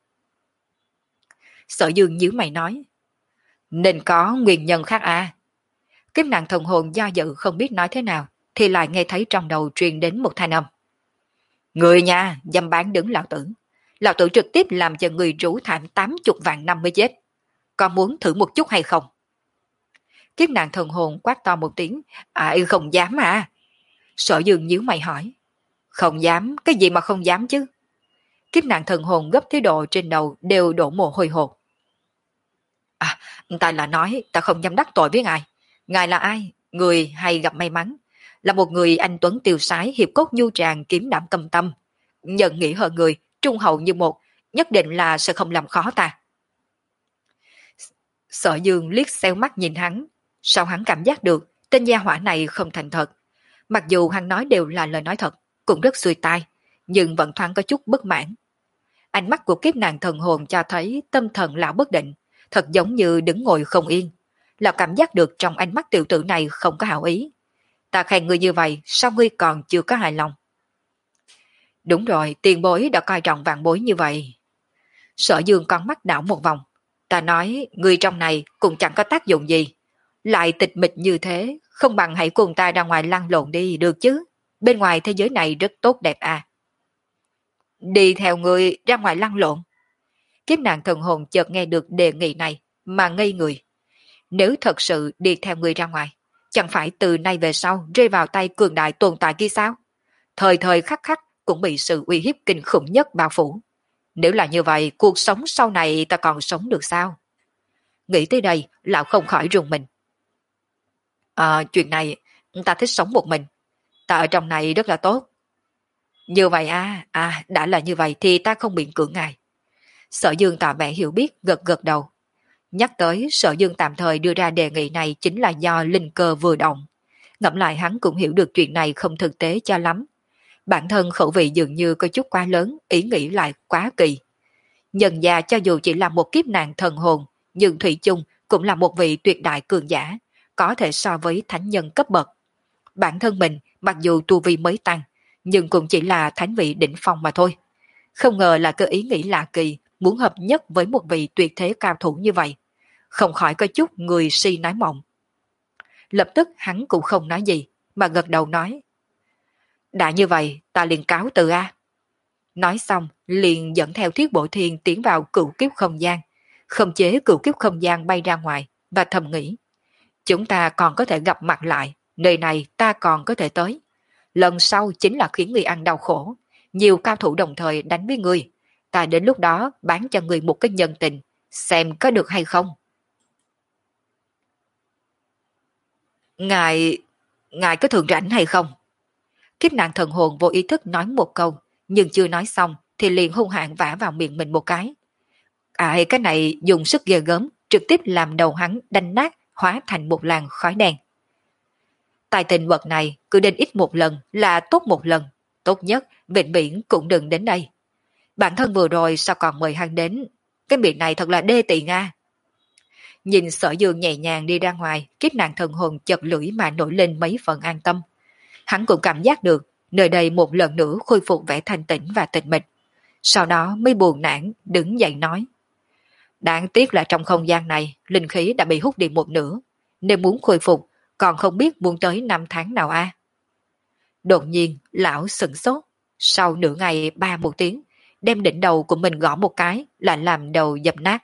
S1: Sở Dương nhíu mày nói, nên có nguyên nhân khác à. Kiếp nạn thần hồn do dự không biết nói thế nào, thì lại nghe thấy trong đầu truyền đến một thanh âm. Người nhà, dâm bán đứng lão tử. Lão tử trực tiếp làm cho người rủ thảm tám chục vạn năm mới chết. Có muốn thử một chút hay không? Kiếp nạn thần hồn quát to một tiếng. À không dám à. Sở Dương nhíu mày hỏi. Không dám, cái gì mà không dám chứ? Kiếp nạn thần hồn gấp thế độ trên đầu đều đổ mồ hôi hột. À, ta là nói ta không dám đắc tội với ngài. Ngài là ai? Người hay gặp may mắn. Là một người anh tuấn tiêu sái, hiệp cốt nhu tràng, kiếm đảm cầm tâm. Nhận nghĩ hơn người, trung hậu như một, nhất định là sẽ không làm khó ta. Sở Dương liếc xéo mắt nhìn hắn, sao hắn cảm giác được tên gia hỏa này không thành thật. Mặc dù hắn nói đều là lời nói thật, cũng rất xuôi tai, nhưng vẫn thoáng có chút bất mãn. Ánh mắt của kiếp nạn thần hồn cho thấy tâm thần lão bất định, thật giống như đứng ngồi không yên. Lão cảm giác được trong ánh mắt tiểu tử này không có hảo ý. Ta khen ngươi như vậy, sao ngươi còn chưa có hài lòng? Đúng rồi, tiền bối đã coi trọng vạn bối như vậy. Sở Dương con mắt đảo một vòng. Ta nói, ngươi trong này cũng chẳng có tác dụng gì. Lại tịch mịch như thế, không bằng hãy cùng ta ra ngoài lăn lộn đi, được chứ? Bên ngoài thế giới này rất tốt đẹp à. Đi theo ngươi ra ngoài lăn lộn. Kiếp nạn thần hồn chợt nghe được đề nghị này, mà ngây người. Nếu thật sự đi theo ngươi ra ngoài, chẳng phải từ nay về sau rơi vào tay cường đại tồn tại kia sao? Thời thời khắc khắc cũng bị sự uy hiếp kinh khủng nhất bao phủ. Nếu là như vậy, cuộc sống sau này ta còn sống được sao? Nghĩ tới đây, lão không khỏi rùng mình. À, chuyện này, ta thích sống một mình. Ta ở trong này rất là tốt. Như vậy à, à, đã là như vậy thì ta không miễn cưỡng ngài. Sở Dương tỏ vẻ hiểu biết, gật gật đầu. Nhắc tới Sở Dương tạm thời đưa ra đề nghị này chính là do linh cơ vừa động. Ngẫm lại hắn cũng hiểu được chuyện này không thực tế cho lắm. Bản thân khẩu vị dường như có chút quá lớn, ý nghĩ lại quá kỳ. Nhân già cho dù chỉ là một kiếp nạn thần hồn, nhưng Thủy chung cũng là một vị tuyệt đại cường giả, có thể so với thánh nhân cấp bậc. Bản thân mình mặc dù tu vi mới tăng, nhưng cũng chỉ là thánh vị đỉnh phong mà thôi. Không ngờ là cơ ý nghĩ lạ kỳ, muốn hợp nhất với một vị tuyệt thế cao thủ như vậy. Không khỏi có chút người si nói mộng. Lập tức hắn cũng không nói gì, mà gật đầu nói. Đã như vậy, ta liền cáo từ a. Nói xong, liền dẫn theo Thiết Bổ Thiên tiến vào cửu kiếp không gian, khống chế cửu kiếp không gian bay ra ngoài, và thầm nghĩ. Chúng ta còn có thể gặp mặt lại, nơi này ta còn có thể tới. Lần sau chính là khiến ngươi ăn đau khổ. Nhiều cao thủ đồng thời đánh với ngươi. Ta đến lúc đó bán cho ngươi một cái nhân tình, xem có được hay không. Ngài... Ngài có thường rảnh hay không? Kiếp nạn thần hồn vô ý thức nói một câu, nhưng chưa nói xong thì liền hung hãn vả vào miệng mình một cái. À, cái này dùng sức ghê gớm, trực tiếp làm đầu hắn đanh nát, hóa thành một làn khói đen. Tài tình vật này cứ đến ít một lần là tốt một lần, tốt nhất vịnh biển cũng đừng đến đây. Bản thân vừa rồi sao còn mời hắn đến, cái miệng này thật là đê tị Nga. Nhìn Sở Dương nhẹ nhàng đi ra ngoài, kiếp nạn thần hồn chật lưỡi mà nổi lên mấy phần an tâm. Hắn cũng cảm giác được nơi đây một lần nữa khôi phục vẻ thanh tĩnh và tịch mịch. Sau đó mới buồn nản đứng dậy nói: đáng tiếc là trong không gian này linh khí đã bị hút đi một nửa, nên muốn khôi phục còn không biết muốn tới năm tháng nào a. À? Đột nhiên lão sửng sốt, sau nửa ngày ba một tiếng, đem đỉnh đầu của mình gõ một cái là làm đầu dập nát.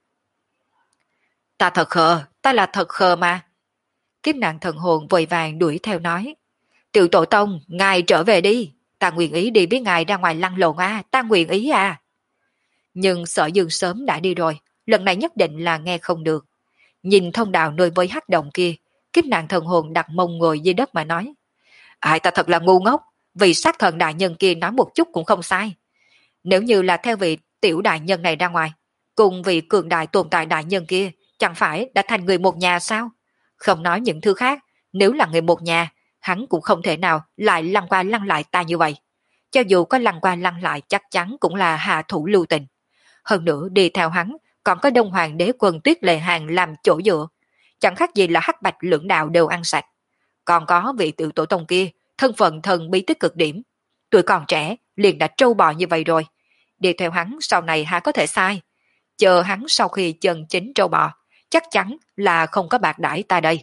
S1: Ta thật khờ, ta là thật khờ mà. Kiếp nạn thần hồn vội vàng đuổi theo nói: Tiểu tổ tông, ngài trở về đi, ta nguyện ý đi với ngài ra ngoài lăn lộn à, ta nguyện ý à. Nhưng Sở Dương sớm đã đi rồi, lần này nhất định là nghe không được. Nhìn thông đạo nơi với hắc động kia, kiếp nạn thần hồn đặt mông ngồi dưới đất mà nói: ai ta thật là ngu ngốc, vì sát thần đại nhân kia nói một chút cũng không sai. Nếu như là theo vị tiểu đại nhân này ra ngoài, cùng vị cường đại tồn tại đại nhân kia, chẳng phải đã thành người một nhà sao? Không nói những thứ khác, nếu là người một nhà, hắn cũng không thể nào lại lăn qua lăn lại ta như vậy. Cho dù có lăn qua lăn lại chắc chắn cũng là hạ thủ lưu tình. Hơn nữa đi theo hắn còn có Đông Hoàng đế quân Tuyết Lệ Hàng làm chỗ dựa, chẳng khác gì là hắc bạch lưỡng đạo đều ăn sạch. Còn có vị tiểu tổ tông kia, thân phận thần bí tích cực điểm, tuổi còn trẻ liền đã trâu bò như vậy rồi, đi theo hắn sau này há có thể sai. Chờ hắn sau khi chân chính trâu bò, chắc chắn là không có bạc đãi ta đây.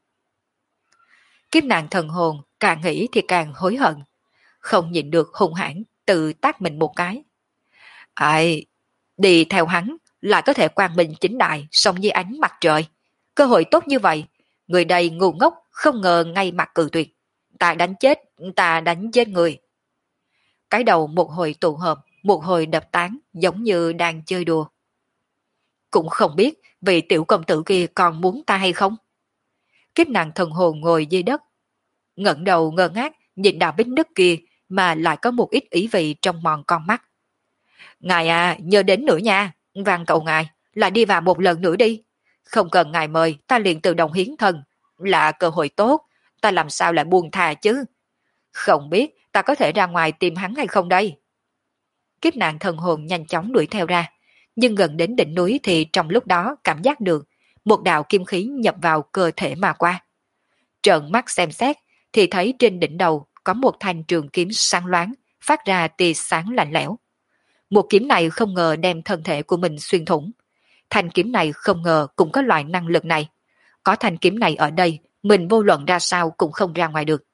S1: Kiếp nạn thần hồn càng nghĩ thì càng hối hận, không nhịn được hung hãn tự tát mình một cái. Ai, đi theo hắn lại có thể quang minh chính đại sống dưới ánh mặt trời, cơ hội tốt như vậy, người đây ngu ngốc không ngờ ngay mặt cự tuyệt. Ta đánh chết, ta đánh chết người. Cái đầu một hồi tụ hợp, một hồi đập tán, giống như đang chơi đùa. Cũng không biết vị tiểu công tử kia còn muốn ta hay không. Kiếp nạn thần hồn ngồi dưới đất, ngẩng đầu ngơ ngác nhìn đạo bích nước kia mà lại có một ít ý vị trong mòn con mắt. Ngài à, nhớ đến nữa nha, van cầu ngài, lại đi vào một lần nữa đi. Không cần ngài mời, ta liền tự động hiến thân, là cơ hội tốt, ta làm sao lại buông thà chứ. Không biết ta có thể ra ngoài tìm hắn hay không đây. Kiếp nạn thần hồn nhanh chóng đuổi theo ra, nhưng gần đến đỉnh núi thì trong lúc đó cảm giác được một đạo kim khí nhập vào cơ thể mà qua. Trợn mắt xem xét thì thấy trên đỉnh đầu có một thanh trường kiếm sáng loáng, phát ra tia sáng lạnh lẽo. Một kiếm này không ngờ đem thân thể của mình xuyên thủng. Thanh kiếm này không ngờ cũng có loại năng lực này. Có thanh kiếm này ở đây, mình vô luận ra sao cũng không ra ngoài được.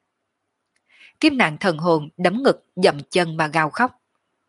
S1: Kiếp nạn thần hồn đấm ngực dậm chân mà gào khóc.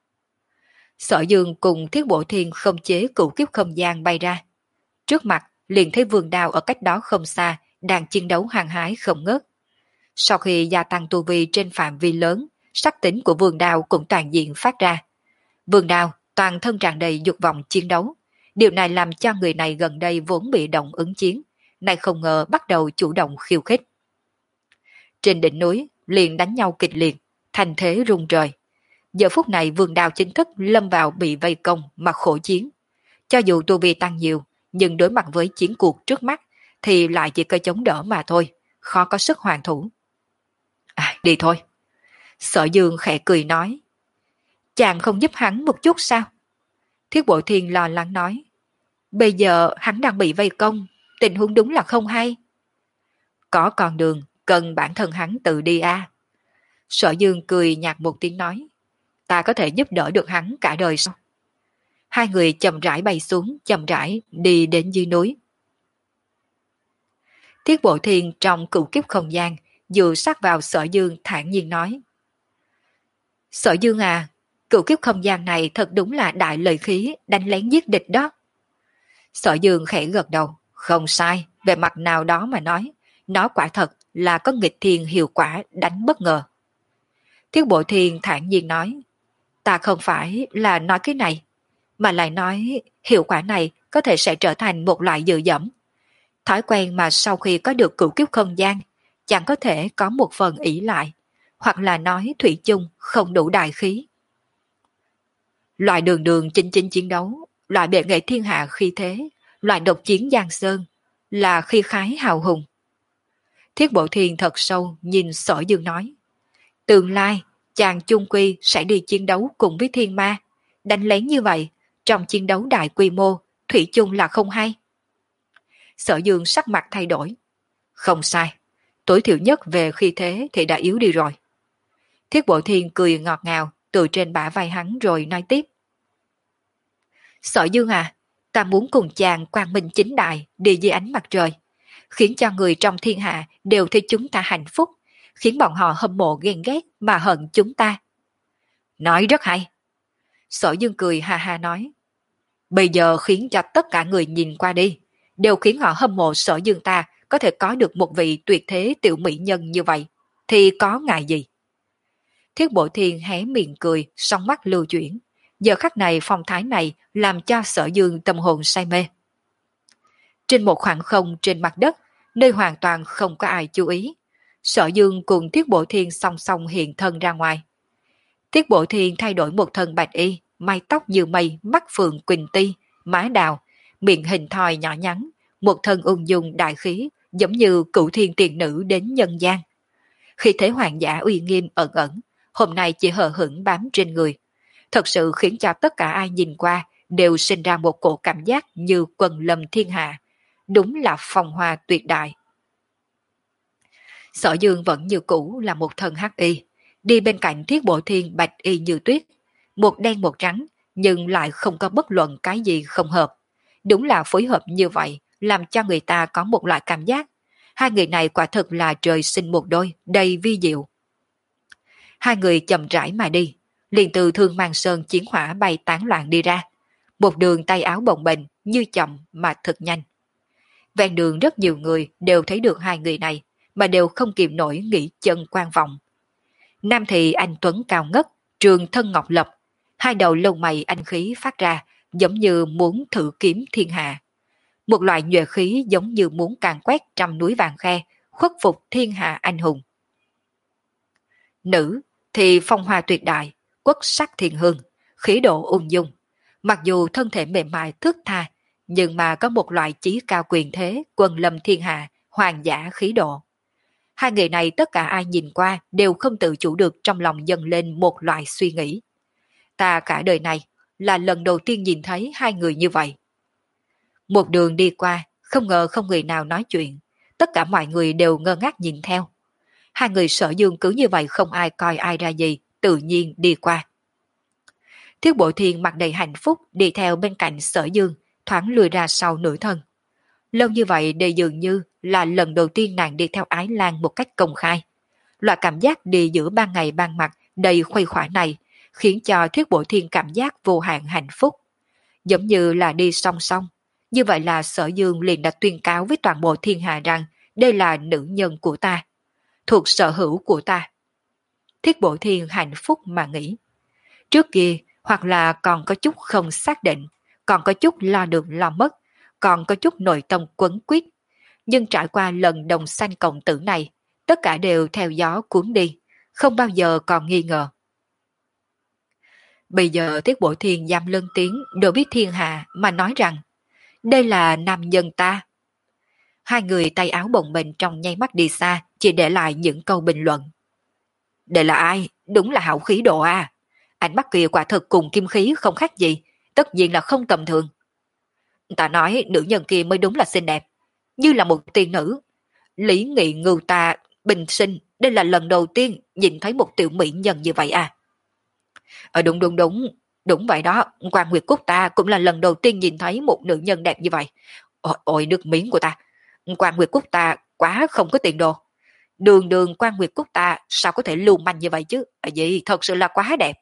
S1: Sở Dương cùng Thiết Bộ Thiên không chế cửu kiếp không gian bay ra. Trước mặt liền thấy Vương Đao ở cách đó không xa đang chiến đấu hăng hái không ngớt. Sau khi gia tăng tu vi trên phạm vi lớn, sắc tính của Vương Đao cũng toàn diện phát ra. Vương Đao toàn thân tràn đầy dục vọng chiến đấu. Điều này làm cho người này gần đây vốn bị động ứng chiến, nay không ngờ bắt đầu chủ động khiêu khích. Trên đỉnh núi liền đánh nhau kịch liệt, thành thế rung trời. Giờ phút này Vương Đao chính thức lâm vào bị vây công mà khổ chiến. Cho dù tu vi tăng nhiều, nhưng đối mặt với chiến cuộc trước mắt thì lại chỉ có chống đỡ mà thôi, khó có sức hoàn thủ. À, đi thôi. Sở Dương khẽ cười nói. Chàng không giúp hắn một chút sao? Thiết Bộ Thiên lo lắng nói. Bây giờ hắn đang bị vây công, tình huống đúng là không hay. Có con đường, cần bản thân hắn tự đi a. À. Sở Dương cười nhạt một tiếng nói. Ta có thể giúp đỡ được hắn cả đời sao? Hai người chậm rãi bay xuống, chậm rãi đi đến dưới núi. Thiết Bộ Thiên trong cửu kiếp không gian, dựa sát vào Sở Dương thản nhiên nói. Sở Dương à, cửu kiếp không gian này thật đúng là đại lợi khí đánh lén giết địch đó. Sở Dương khẽ gật đầu, không sai, Về mặt nào đó mà nói, nó quả thật là có nghịch thiên hiệu quả đánh bất ngờ. Thiết Bộ Thiên thản nhiên nói, ta không phải là nói cái này, mà lại nói hiệu quả này có thể sẽ trở thành một loại dự dẫm. Thói quen mà sau khi có được cửu kiếp không gian, chẳng có thể có một phần ỷ lại, hoặc là nói thủy chung không đủ đại khí. Loại đường đường chính chính chiến đấu, loại bệ nghệ thiên hạ khi thế, loại độc chiến giang sơn, là khi khái hào hùng. Thiết Bộ Thiên thật sâu nhìn Sở Dương nói, tương lai chàng chung quy sẽ đi chiến đấu cùng với thiên ma, đánh lén như vậy, trong chiến đấu đại quy mô, thủy chung là không hay. Sở Dương sắc mặt thay đổi. Không sai, tối thiểu nhất về khi thế thì đã yếu đi rồi. Thiết Bộ Thiên cười ngọt ngào từ trên bả vai hắn rồi nói tiếp. Sở Dương à, ta muốn cùng chàng quang minh chính đại đi dưới ánh mặt trời, khiến cho người trong thiên hạ đều thấy chúng ta hạnh phúc, khiến bọn họ hâm mộ ghen ghét mà hận chúng ta. Nói rất hay. Sở Dương cười ha ha nói. Bây giờ khiến cho tất cả người nhìn qua đi, đều khiến họ hâm mộ Sở Dương ta có thể có được một vị tuyệt thế tiểu mỹ nhân như vậy, thì có ngại gì? Thiết Bộ Thiên hé miệng cười, song mắt lưu chuyển. Giờ khắc này phong thái này làm cho Sở Dương tâm hồn say mê. Trên một khoảng không trên mặt đất, nơi hoàn toàn không có ai chú ý, Sở Dương cùng Thiết Bộ Thiên song song hiện thân ra ngoài. Thiết Bộ Thiên thay đổi một thân bạch y, mái tóc như mây, mắt phượng quỳnh ti, má đào, miệng hình thoi nhỏ nhắn, một thân ung dung đại khí, giống như cửu thiên tiền nữ đến nhân gian. Khi thế hoàng giả uy nghiêm ẩn ẩn, hôm nay chỉ hờ hững bám trên người, thật sự khiến cho tất cả ai nhìn qua đều sinh ra một cổ cảm giác như quần lâm thiên hạ, đúng là phong hoa tuyệt đại. Sở Dương vẫn như cũ là một thân hắc y, đi bên cạnh Thiết Bộ Thiên bạch y như tuyết, một đen một trắng, nhưng lại không có bất luận cái gì không hợp. Đúng là phối hợp như vậy, làm cho người ta có một loại cảm giác. Hai người này quả thực là trời sinh một đôi, đầy vi diệu. Hai người chậm rãi mà đi, liền từ Thương Mang Sơn chiến hỏa bay tán loạn đi ra. Một đường tay áo bồng bềnh, như chậm mà thật nhanh. Ven đường rất nhiều người đều thấy được hai người này, mà đều không kìm nổi nghĩ chân quan vọng. Nam thì anh Tuấn cao ngất, trường thân ngọc lập, hai đầu lông mày anh khí phát ra, giống như muốn thử kiếm thiên hạ. Một loại nhuệ khí giống như muốn càn quét trăm núi vàng khe, khuất phục thiên hạ anh hùng. Nữ thì phong hoa tuyệt đại, quốc sắc thiên hương, khí độ ung dung. Mặc dù thân thể mềm mại thước tha, nhưng mà có một loại chí cao quyền thế, quân lâm thiên hạ, hoàng giả khí độ. Hai người này tất cả ai nhìn qua đều không tự chủ được trong lòng dâng lên một loại suy nghĩ. Ta cả đời này là lần đầu tiên nhìn thấy hai người như vậy. Một đường đi qua, không ngờ không người nào nói chuyện, tất cả mọi người đều ngơ ngác nhìn theo. Hai người Sở Dương cứ như vậy không ai coi ai ra gì, tự nhiên đi qua. Thiết Bộ Thiên mặt đầy hạnh phúc đi theo bên cạnh Sở Dương, thoáng lùi ra sau nửa thân. Lâu như vậy đây dường như là lần đầu tiên nàng đi theo Ái Lan một cách công khai. Loại cảm giác đi giữa ban ngày ban mặt đầy khuây khỏa này khiến cho Thiết Bộ Thiên cảm giác vô hạn hạnh phúc. Giống như là đi song song. Như vậy là Sở Dương liền đã tuyên cáo với toàn bộ thiên hạ rằng đây là nữ nhân của ta, thuộc sở hữu của ta. Thiết Bộ Thiên hạnh phúc mà nghĩ. Trước kia hoặc là còn có chút không xác định, còn có chút lo được lo mất, còn có chút nội tâm quấn quýt. Nhưng trải qua lần đồng sanh cộng tử này, tất cả đều theo gió cuốn đi, không bao giờ còn nghi ngờ. Bây giờ Tiết Bội Thiên dám lên tiếng đối biết thiên hạ mà nói rằng đây là nam nhân ta. Hai người tay áo bồng bềnh trong nháy mắt đi xa, chỉ để lại những câu bình luận. Đây là ai? Đúng là hảo khí độ à. Ánh mắt kia quả thực cùng kim khí không khác gì, tất nhiên là không tầm thường. Ta nói nữ nhân kia mới đúng là xinh đẹp, như là một tiên nữ. Lý Nghị Ngưu ta bình sinh, đây là lần đầu tiên nhìn thấy một tiểu mỹ nhân như vậy à. Ờ đúng đúng đúng, đúng vậy đó, Quan Nguyệt Cúc ta cũng là lần đầu tiên nhìn thấy một nữ nhân đẹp như vậy. Ôi, ôi nước miếng của ta, Quan Nguyệt Cúc ta quá không có tiền đồ. Đường đường Quan Nguyệt Cúc ta sao có thể lưu manh như vậy chứ, à gì thật sự là quá đẹp.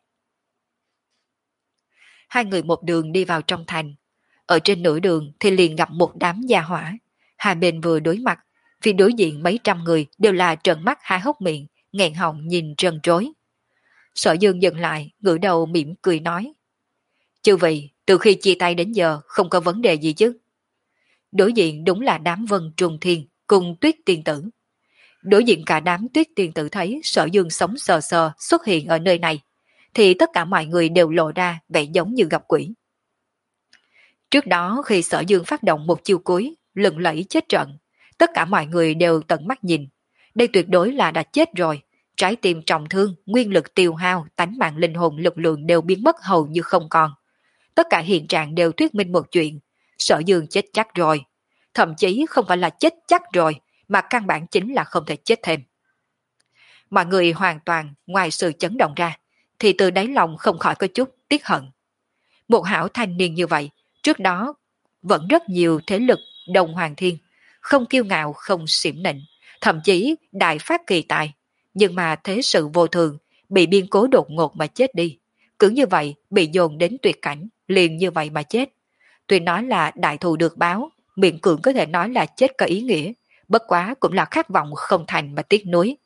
S1: Hai người một đường đi vào trong thành, ở trên nửa đường thì liền gặp một đám gia hỏa. Hai bên vừa đối mặt, phía đối diện mấy trăm người đều là trợn mắt há hốc miệng, nghẹn họng nhìn trân trối. Sở Dương dừng lại, ngửa đầu mỉm cười nói. Chư vị, từ khi chia tay đến giờ không có vấn đề gì chứ? Đối diện đúng là đám Vân Trùng Thiên cùng Tuyết Tiên Tử. Đối diện cả đám Tuyết Tiên Tử thấy Sở Dương sống sờ sờ xuất hiện ở nơi này, thì tất cả mọi người đều lộ ra vẻ giống như gặp quỷ. Trước đó khi Sở Dương phát động một chiêu cuối, lừng lẫy chết trận, tất cả mọi người đều tận mắt nhìn. Đây tuyệt đối là đã chết rồi, trái tim trọng thương, nguyên lực tiêu hao, tánh mạng linh hồn lực lượng đều biến mất hầu như không còn. Tất cả hiện trạng đều thuyết minh một chuyện, Sở Dương chết chắc rồi. Thậm chí không phải là chết chắc rồi, mà căn bản chính là không thể chết thêm. Mọi người hoàn toàn ngoài sự chấn động ra, thì từ đáy lòng không khỏi có chút tiếc hận. Một hảo thanh niên như vậy, trước đó vẫn rất nhiều thế lực đồng hoàng thiên, không kiêu ngạo không xỉm nịnh, thậm chí đại phát kỳ tài, nhưng mà thế sự vô thường, bị biên cố đột ngột mà chết đi. Cứ như vậy bị dồn đến tuyệt cảnh, liền như vậy mà chết. Tuy nói là đại thù được báo, miệng cưỡng có thể nói là chết có ý nghĩa, bất quá cũng là khát vọng không thành mà tiếc nuối.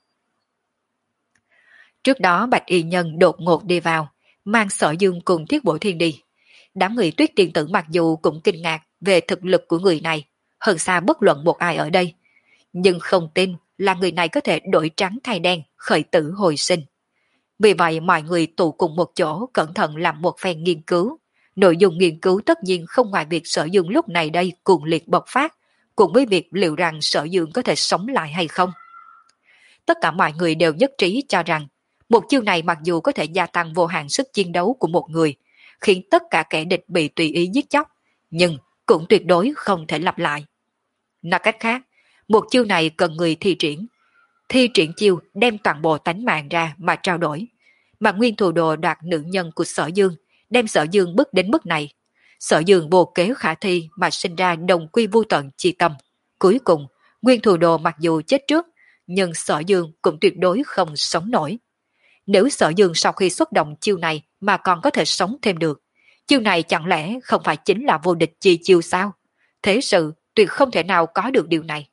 S1: Trước đó Bạch Y Nhân đột ngột đi vào, mang Sở Dương cùng Thiết Bổ Thiên đi. Đám người Tuyết Tiên Tử mặc dù cũng kinh ngạc về thực lực của người này, hơn xa bất luận một ai ở đây, nhưng không tin là người này có thể đổi trắng thay đen, khởi tử hồi sinh. Vì vậy mọi người tụ cùng một chỗ cẩn thận làm một phen nghiên cứu. Nội dung nghiên cứu tất nhiên không ngoài việc Sở Dương lúc này đây cuồng liệt bộc phát, cùng với việc liệu rằng Sở Dương có thể sống lại hay không. Tất cả mọi người đều nhất trí cho rằng, một chiêu này mặc dù có thể gia tăng vô hạn sức chiến đấu của một người, khiến tất cả kẻ địch bị tùy ý giết chóc, nhưng cũng tuyệt đối không thể lặp lại. Nói cách khác, một chiêu này cần người thi triển. Thi triển chiêu đem toàn bộ tánh mạng ra mà trao đổi. Mà nguyên thủ đồ đoạt nữ nhân của Sở Dương, đem Sở Dương bước đến mức này. Sở Dương vô kế khả thi mà sinh ra đồng quy vu tận chi tâm. Cuối cùng, nguyên thủ đồ mặc dù chết trước, nhưng Sở Dương cũng tuyệt đối không sống nổi. Nếu Sở Dương sau khi xuất động chiêu này mà còn có thể sống thêm được, chiêu này chẳng lẽ không phải chính là vô địch chi chiêu sao? Thế sự tuyệt không thể nào có được điều này.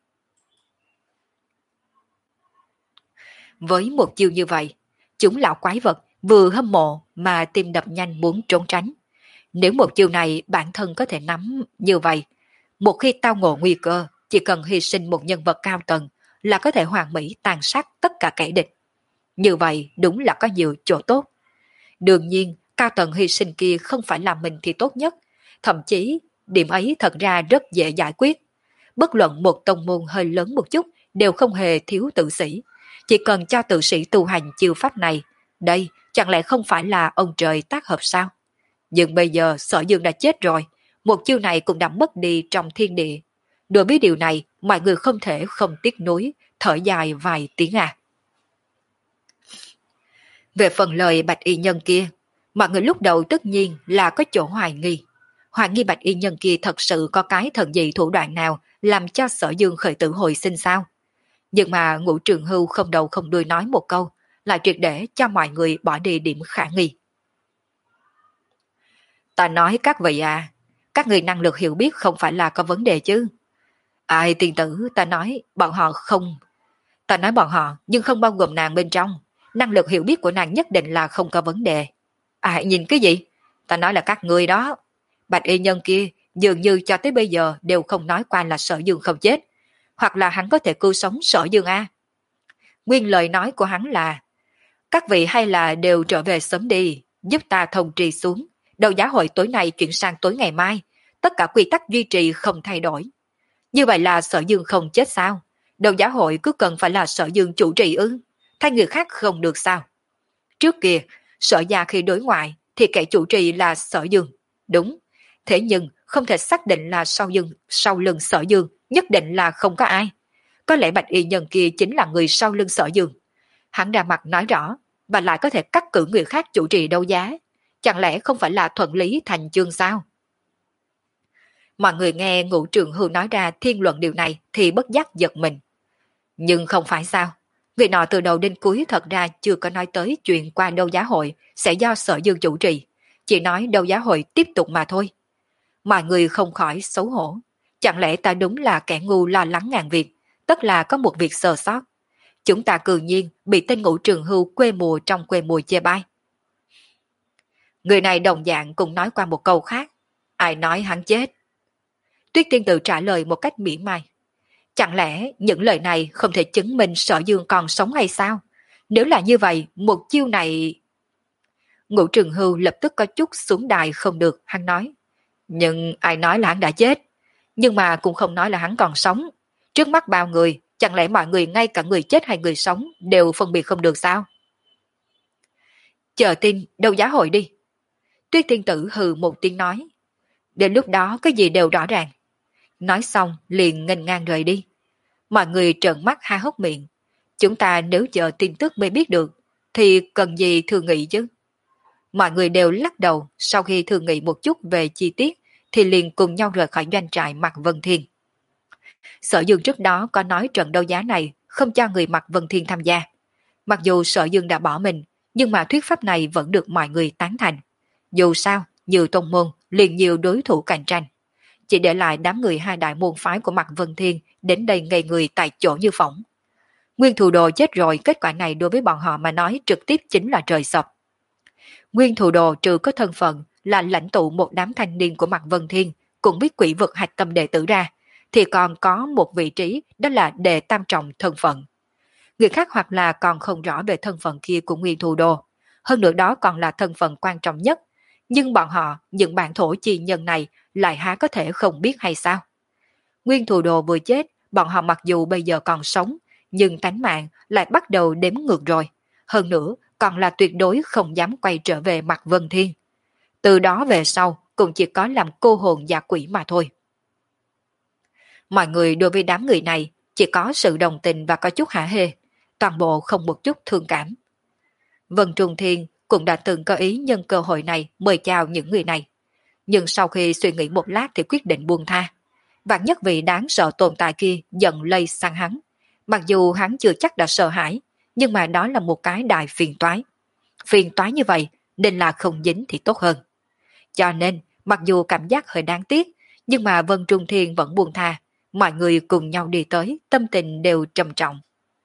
S1: Với một chiêu như vậy, chúng lão quái vật vừa hâm mộ mà tim đập nhanh muốn trốn tránh. Nếu một chiêu này bản thân có thể nắm như vậy, một khi tao ngộ nguy cơ, chỉ cần hy sinh một nhân vật cao tầng là có thể hoàn mỹ tàn sát tất cả kẻ địch. Như vậy đúng là có nhiều chỗ tốt. Đương nhiên, cao tầng hy sinh kia không phải là mình thì tốt nhất, thậm chí điểm ấy thật ra rất dễ giải quyết. Bất luận một tông môn hơi lớn một chút đều không hề thiếu tử sĩ. Chỉ cần cho tử sĩ tu hành chiêu pháp này, đây chẳng lẽ không phải là ông trời tác hợp sao? Nhưng bây giờ Sở Dương đã chết rồi, một chiêu này cũng đã mất đi trong thiên địa. Đối với điều này, mọi người không thể không tiếc nuối, thở dài vài tiếng à. Về phần lời Bạch Y Nhân kia, mọi người lúc đầu tất nhiên là có chỗ hoài nghi. Hoài nghi Bạch Y Nhân kia thật sự có cái thần dị thủ đoạn nào làm cho Sở Dương khởi tử hồi sinh sao? Nhưng mà Ngũ Trường Hưu không đầu không đuôi nói một câu, lại triệt để cho mọi người bỏ đi điểm khả nghi. Ta nói các vị à, các người năng lực hiểu biết không phải là có vấn đề chứ. Ai tiền tử, ta nói bọn họ không. Ta nói bọn họ nhưng không bao gồm nàng bên trong. Năng lực hiểu biết của nàng nhất định là không có vấn đề. À nhìn cái gì? Ta nói là các người đó. Bạch Y Nhân kia dường như cho tới bây giờ đều không nói qua là Sở Dương không chết. Hoặc là hắn có thể cứu sống Sở Dương a. Nguyên lời nói của hắn là: các vị hay là đều trở về sớm đi, giúp ta thông trì xuống. Đấu giá hội tối nay chuyển sang tối ngày mai, tất cả quy tắc duy trì không thay đổi. Như vậy là Sở Dương không chết sao? Đấu giá hội cứ cần phải là Sở Dương chủ trì ư? Thay người khác không được sao? Trước kia, Sở gia khi đối ngoại thì kẻ chủ trì là Sở Dương. Đúng, thế nhưng không thể xác định là sau dương, sau lưng Sở Dương nhất định là không có ai. Có lẽ Bạch Y Nhân kia chính là người sau lưng Sở Dương. Hắn ra mặt nói rõ, và lại có thể cắt cử người khác chủ trì đấu giá. Chẳng lẽ không phải là thuận lý thành chương sao? Mọi người nghe Ngũ Trường Hưu nói ra thiên luận điều này thì bất giác giật mình. Nhưng không phải sao? Người nọ từ đầu đến cuối thật ra chưa có nói tới chuyện qua đấu giá hội sẽ do Sở Dương chủ trì. Chỉ nói đấu giá hội tiếp tục mà thôi. Mọi người không khỏi xấu hổ. Chẳng lẽ ta đúng là kẻ ngu lo lắng ngàn việc, tất là có một việc sơ sót. Chúng ta cư nhiên bị tên Ngũ Trường Hưu quê mùa trong quê mùa chê bai. Người này đồng dạng cũng nói qua một câu khác. Ai nói hắn chết? Tuyết Tiên Tử trả lời một cách mỉa mai. Chẳng lẽ những lời này không thể chứng minh Sở Dương còn sống hay sao? Nếu là như vậy, một chiêu này... Ngũ Trường Hưu lập tức có chút xuống đài không được, hắn nói. Nhưng ai nói là hắn đã chết? Nhưng mà cũng không nói là hắn còn sống. Trước mắt bao người, chẳng lẽ mọi người ngay cả người chết hay người sống đều phân biệt không được sao? Chờ tin, đấu giá hội đi. Tuyết Tiên Tử hừ một tiếng nói. Đến lúc đó cái gì đều rõ ràng. Nói xong liền nghênh ngang rời đi. Mọi người trợn mắt há hốc miệng. Chúng ta nếu chờ tin tức mới biết được, thì cần gì thương nghị chứ? Mọi người đều lắc đầu, sau khi thương nghị một chút về chi tiết, thì liền cùng nhau rời khỏi doanh trại Mạc Vân Thiên. Sở Dương trước đó có nói trận đấu giá này không cho người Mạc Vân Thiên tham gia. Mặc dù Sở Dương đã bỏ mình, nhưng mà thuyết pháp này vẫn được mọi người tán thành. Dù sao, nhiều tông môn, liền nhiều đối thủ cạnh tranh. Chỉ để lại đám người hai đại môn phái của Mạc Vân Thiên đến đây ngây người tại chỗ như phỏng. Nguyên Thù Đồ chết rồi, kết quả này đối với bọn họ mà nói trực tiếp chính là trời sập. Nguyên Thù Đồ trừ có thân phận là lãnh tụ một đám thanh niên của Mạc Vân Thiên, cũng biết quỷ vực hạch tâm đệ tử ra, thì còn có một vị trí đó là đệ tam trọng thân phận. Người khác hoặc là còn không rõ về thân phận kia của Nguyên Thù Đồ, hơn nữa đó còn là thân phận quan trọng nhất, nhưng bọn họ, những bạn thổ chi nhân này lại há có thể không biết hay sao? Nguyên Thù Đồ vừa chết, bọn họ mặc dù bây giờ còn sống, nhưng tánh mạng lại bắt đầu đếm ngược rồi. Hơn nữa, còn là tuyệt đối không dám quay trở về Mạc Vân Thiên. Từ đó về sau, cũng chỉ có làm cô hồn giả quỷ mà thôi. Mọi người đối với đám người này chỉ có sự đồng tình và có chút hả hê, toàn bộ không một chút thương cảm. Vân Trung Thiên cũng đã từng có ý nhân cơ hội này mời chào những người này. Nhưng sau khi suy nghĩ một lát thì quyết định buông tha. Vạn nhất vị đáng sợ tồn tại kia giận lây sang hắn. Mặc dù hắn chưa chắc đã sợ hãi, nhưng mà đó là một cái đại phiền toái. Phiền toái như vậy nên là không dính thì tốt hơn. Cho nên, mặc dù cảm giác hơi đáng tiếc, nhưng mà Vân Trung Thiên vẫn buông tha. Mọi người cùng nhau đi tới, tâm tình đều trầm trọng.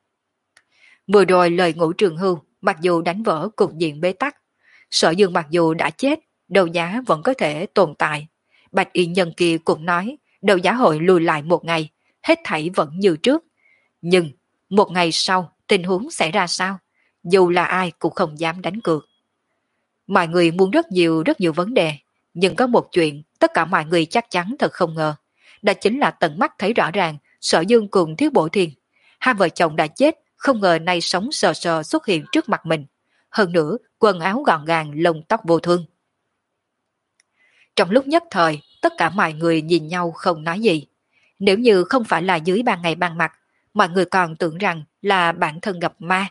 S1: Vừa rồi lời Ngũ Trường Hưu, mặc dù đánh vỡ cục diện bế tắc, Sở Dương mặc dù đã chết, đấu giá vẫn có thể tồn tại. Bạch Y Nhân kia cũng nói, đấu giá hội lùi lại một ngày, hết thảy vẫn như trước. Nhưng, một ngày sau, tình huống xảy ra sao? Dù là ai cũng không dám đánh cược. Mọi người muốn rất nhiều rất nhiều vấn đề, nhưng có một chuyện tất cả mọi người chắc chắn thật không ngờ. Đó chính là tận mắt thấy rõ ràng Sở Dương cùng Thiết Bổ Thiên. Hai vợ chồng đã chết, không ngờ nay sống sờ sờ xuất hiện trước mặt mình. Hơn nữa, quần áo gọn gàng, lông tóc vô thương. Trong lúc nhất thời, tất cả mọi người nhìn nhau không nói gì. Nếu như không phải là dưới ban ngày ban mặt, mọi người còn tưởng rằng là bản thân gặp ma.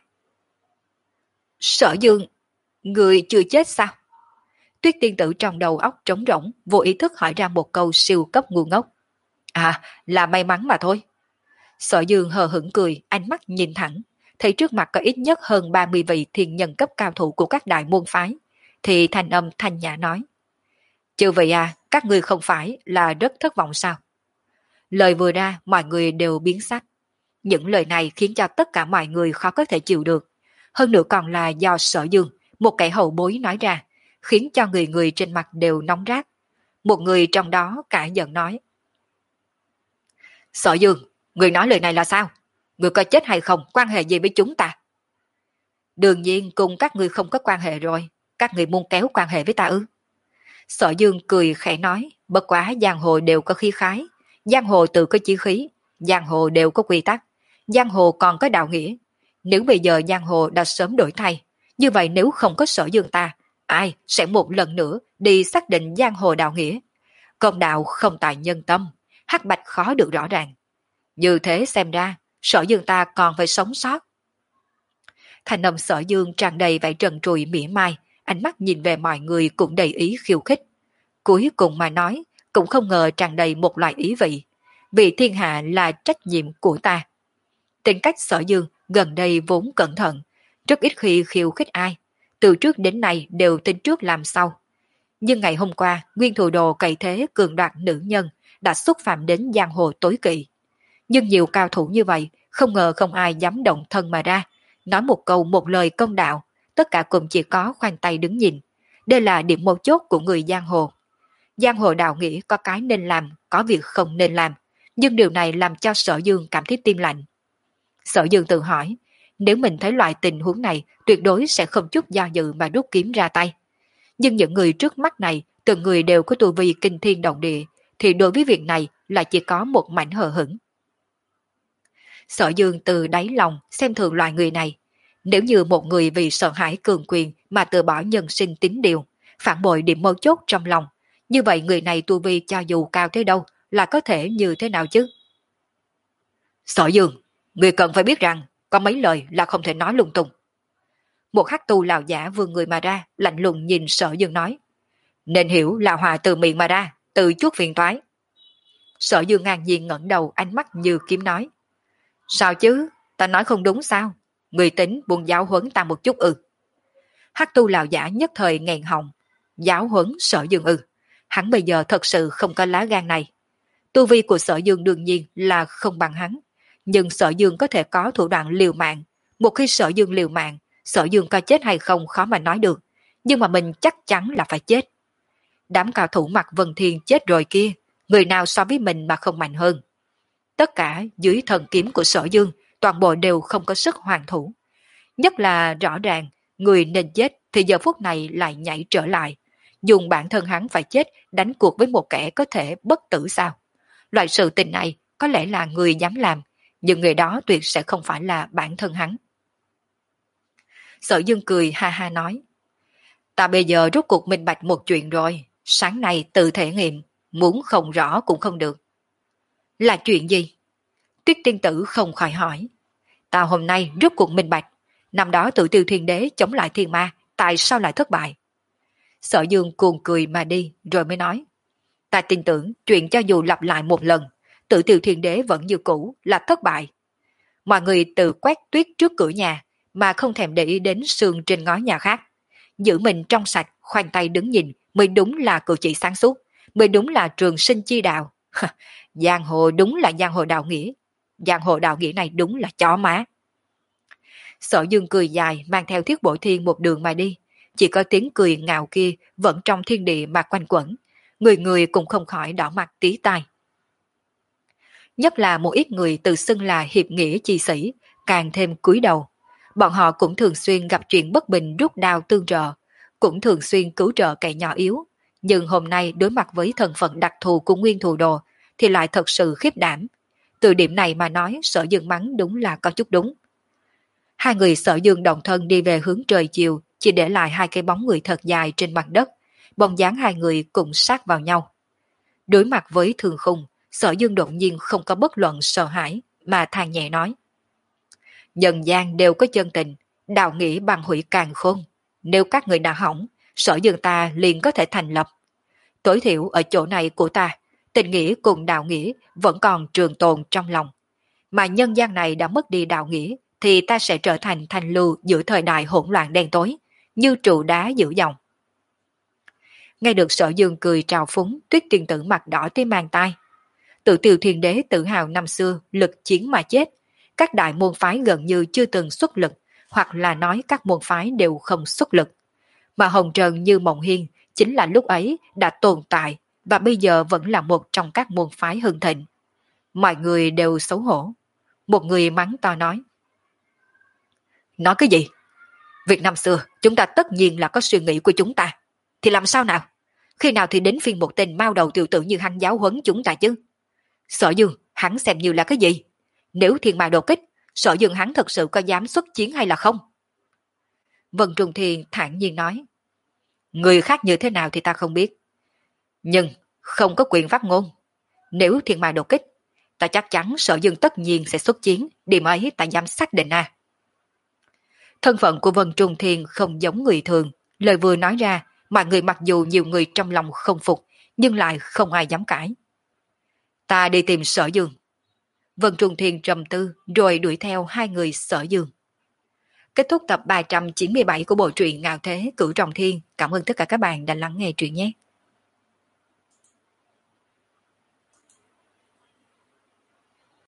S1: Sở Dương, người chưa chết sao? Tuyết Tiên Tử trong đầu óc trống rỗng, vô ý thức hỏi ra một câu siêu cấp ngu ngốc. À, là may mắn mà thôi. Sở Dương hờ hững cười, ánh mắt nhìn thẳng, thấy trước mặt có ít nhất hơn ba mươi vị thiên nhân cấp cao thủ của các đại môn phái, thì thanh âm thanh nhã nói. Chứ vậy à, các ngươi không phải là rất thất vọng sao? Lời vừa ra, mọi người đều biến sắc. Những lời này khiến cho tất cả mọi người khó có thể chịu được. Hơn nữa còn là do Sở Dương, một kẻ hậu bối nói ra, khiến cho người người trên mặt đều nóng rát. Một người trong đó cãi giận nói. Sở Dương, người nói lời này là sao? Người có chết hay không, quan hệ gì với chúng ta? Đương nhiên cùng các người không có quan hệ rồi, các người muốn kéo quan hệ với ta ư? Sở Dương cười khẽ nói, bất quá giang hồ đều có khí khái, giang hồ tự có chí khí, giang hồ đều có quy tắc, giang hồ còn có đạo nghĩa. Nếu bây giờ giang hồ đã sớm đổi thay, như vậy nếu không có Sở Dương ta, ai sẽ một lần nữa đi xác định giang hồ đạo nghĩa? Công đạo không tại nhân tâm, hắc bạch khó được rõ ràng. Như thế xem ra, Sở Dương ta còn phải sống sót. Thành âm Sở Dương tràn đầy vẻ trần trụi mỉa mai, ánh mắt nhìn về mọi người cũng đầy ý khiêu khích. Cuối cùng mà nói, cũng không ngờ tràn đầy một loại ý vị. Vì thiên hạ là trách nhiệm của ta. Tính cách Sở Dương gần đây vốn cẩn thận, rất ít khi khiêu khích ai. Từ trước đến nay đều tính trước làm sau. Nhưng ngày hôm qua, Nguyên Thù Đồ cậy thế cường đoạt nữ nhân, đã xúc phạm đến giang hồ tối kỵ. Nhưng nhiều cao thủ như vậy, không ngờ không ai dám động thân mà ra, nói một câu một lời công đạo, tất cả cùng chỉ có khoanh tay đứng nhìn. Đây là điểm mấu chốt của người giang hồ. Giang hồ đạo nghĩa có cái nên làm, có việc không nên làm, nhưng điều này làm cho Sở Dương cảm thấy tim lạnh. Sở Dương tự hỏi, nếu mình thấy loại tình huống này, tuyệt đối sẽ không chút do dự mà rút kiếm ra tay. Nhưng những người trước mắt này, từng người đều có tu vi kinh thiên động địa, thì đối với việc này là chỉ có một mảnh hờ hững. Sở Dương từ đáy lòng xem thường loại người này. Nếu như một người vì sợ hãi cường quyền mà từ bỏ nhân sinh tín điều, phản bội điểm mấu chốt trong lòng, như vậy người này tu vi cho dù cao thế đâu là có thể như thế nào chứ? Sở Dương, người cần phải biết rằng có mấy lời là không thể nói lung tung. Một hắc tu lão giả vươn người mà ra, lạnh lùng nhìn Sở Dương nói. Nên hiểu là hòa từ miệng mà ra, từ chuốt phiền toái. Sở Dương ngang nhiên ngẩng đầu, ánh mắt như kiếm nói. Sao chứ, ta nói không đúng sao? Người tính buồn giáo huấn ta một chút ư? Hắc tu lão giả nhất thời nghẹn họng. Giáo huấn Sở Dương ư? Hắn bây giờ thật sự không có lá gan này. Tu vi của Sở Dương đương nhiên là không bằng hắn, nhưng Sở Dương có thể có thủ đoạn liều mạng. Một khi Sở Dương liều mạng, Sở Dương có chết hay không khó mà nói được, nhưng mà mình chắc chắn là phải chết. Đám cao thủ Mạc Vân Thiên chết rồi kia, người nào so với mình mà không mạnh hơn? Tất cả dưới thần kiếm của Sở Dương, toàn bộ đều không có sức hoàn thủ. Nhất là rõ ràng, người nên chết thì giờ phút này lại nhảy trở lại, dùng bản thân hắn phải chết đánh cuộc với một kẻ có thể bất tử sao? Loại sự tình này có lẽ là người dám làm, nhưng người đó tuyệt sẽ không phải là bản thân hắn. Sở Dương cười ha ha nói. Ta bây giờ rốt cuộc minh bạch một chuyện rồi, sáng nay tự thể nghiệm, muốn không rõ cũng không được. Là chuyện gì? Tuyết tiên tử không khỏi hỏi. Ta hôm nay rốt cuộc minh bạch, năm đó tự tiêu thiên đế chống lại thiên ma, tại sao lại thất bại? Sở Dương cuồng cười mà đi, rồi mới nói. Ta tin tưởng chuyện cho dù lặp lại một lần, tự tiêu thiên đế vẫn như cũ là thất bại. Mọi người tự quét tuyết trước cửa nhà, mà không thèm để ý đến sương trên ngói nhà khác. Giữ mình trong sạch, khoanh tay đứng nhìn, mới đúng là cử chỉ sáng suốt, mới đúng là trường sinh chi đạo. Giang hồ đúng là giang hồ đạo nghĩa. Giang hồ đạo nghĩa này đúng là chó má. Sở Dương cười dài, mang theo Thiết Bội Thiên một đường mà đi. Chỉ có tiếng cười ngạo kia vẫn trong thiên địa mà quanh quẩn. Người người cũng không khỏi đỏ mặt tí tai. Nhất là một ít người tự xưng là hiệp nghĩa chi sĩ, càng thêm cúi đầu. Bọn họ cũng thường xuyên gặp chuyện bất bình rút đao tương trợ, cũng thường xuyên cứu trợ kẻ nhỏ yếu. Nhưng hôm nay đối mặt với thân phận đặc thù của Nguyên Thù Đồ thì lại thật sự khiếp đảm. Từ điểm này mà nói Sở Dương mắng đúng là có chút đúng. Hai người Sở Dương đồng thân đi về hướng trời chiều, chỉ để lại hai cái bóng người thật dài trên mặt đất, bóng dáng hai người cũng sát vào nhau. Đối mặt với Thương Khung, Sở Dương đột nhiên không có bất luận sợ hãi, mà than nhẹ nói. Nhân gian đều có chân tình, đạo nghĩa bằng hủy càng khôn. Nếu các người đã hỏng, Sở Dương ta liền có thể thành lập. Tối thiểu ở chỗ này của ta, tình nghĩa cùng đạo nghĩa vẫn còn trường tồn trong lòng. Mà nhân gian này đã mất đi đạo nghĩa, thì ta sẽ trở thành thành lưu giữa thời đại hỗn loạn đen tối, như trụ đá giữ dòng. Nghe được Sở Dương cười trào phúng, Tuyết tiên tử mặt đỏ tới mang tai. Tự Tiêu Thiên Đế tự hào năm xưa lực chiến mà chết, các đại môn phái gần như chưa từng xuất lực, hoặc là nói các môn phái đều không xuất lực. Mà Hồng Trần Như Mộng Hiên chính là lúc ấy đã tồn tại và bây giờ vẫn là một trong các môn phái hưng thịnh. Mọi người đều xấu hổ. Một người mắng to nói. Nói cái gì? Việc năm xưa chúng ta tất nhiên là có suy nghĩ của chúng ta. Thì làm sao nào? Khi nào thì đến phiên một tên mao đầu tiểu tử như hắn giáo huấn chúng ta chứ? Sở Dương, hắn xem như là cái gì? Nếu thiên ma đột kích, Sở Dương hắn thật sự có dám xuất chiến hay là không? Vân Trung Thiên thản nhiên nói. Người khác như thế nào thì ta không biết. Nhưng không có quyền phát ngôn. Nếu thiên ma đột kích, ta chắc chắn Sở Dương tất nhiên sẽ xuất chiến, điểm ấy ta dám xác định à. Thân phận của Vân Trung Thiên không giống người thường, lời vừa nói ra, mọi người mặc dù nhiều người trong lòng không phục, nhưng lại không ai dám cãi. Ta đi tìm Sở Dương. Vân Trung Thiên trầm tư rồi đuổi theo hai người Sở Dương. Kết thúc tập ba trăm chín mươi bảy của bộ truyện Ngạo Thế Cửu Trọng Thiên. Cảm ơn tất cả các bạn đã lắng nghe truyện nhé.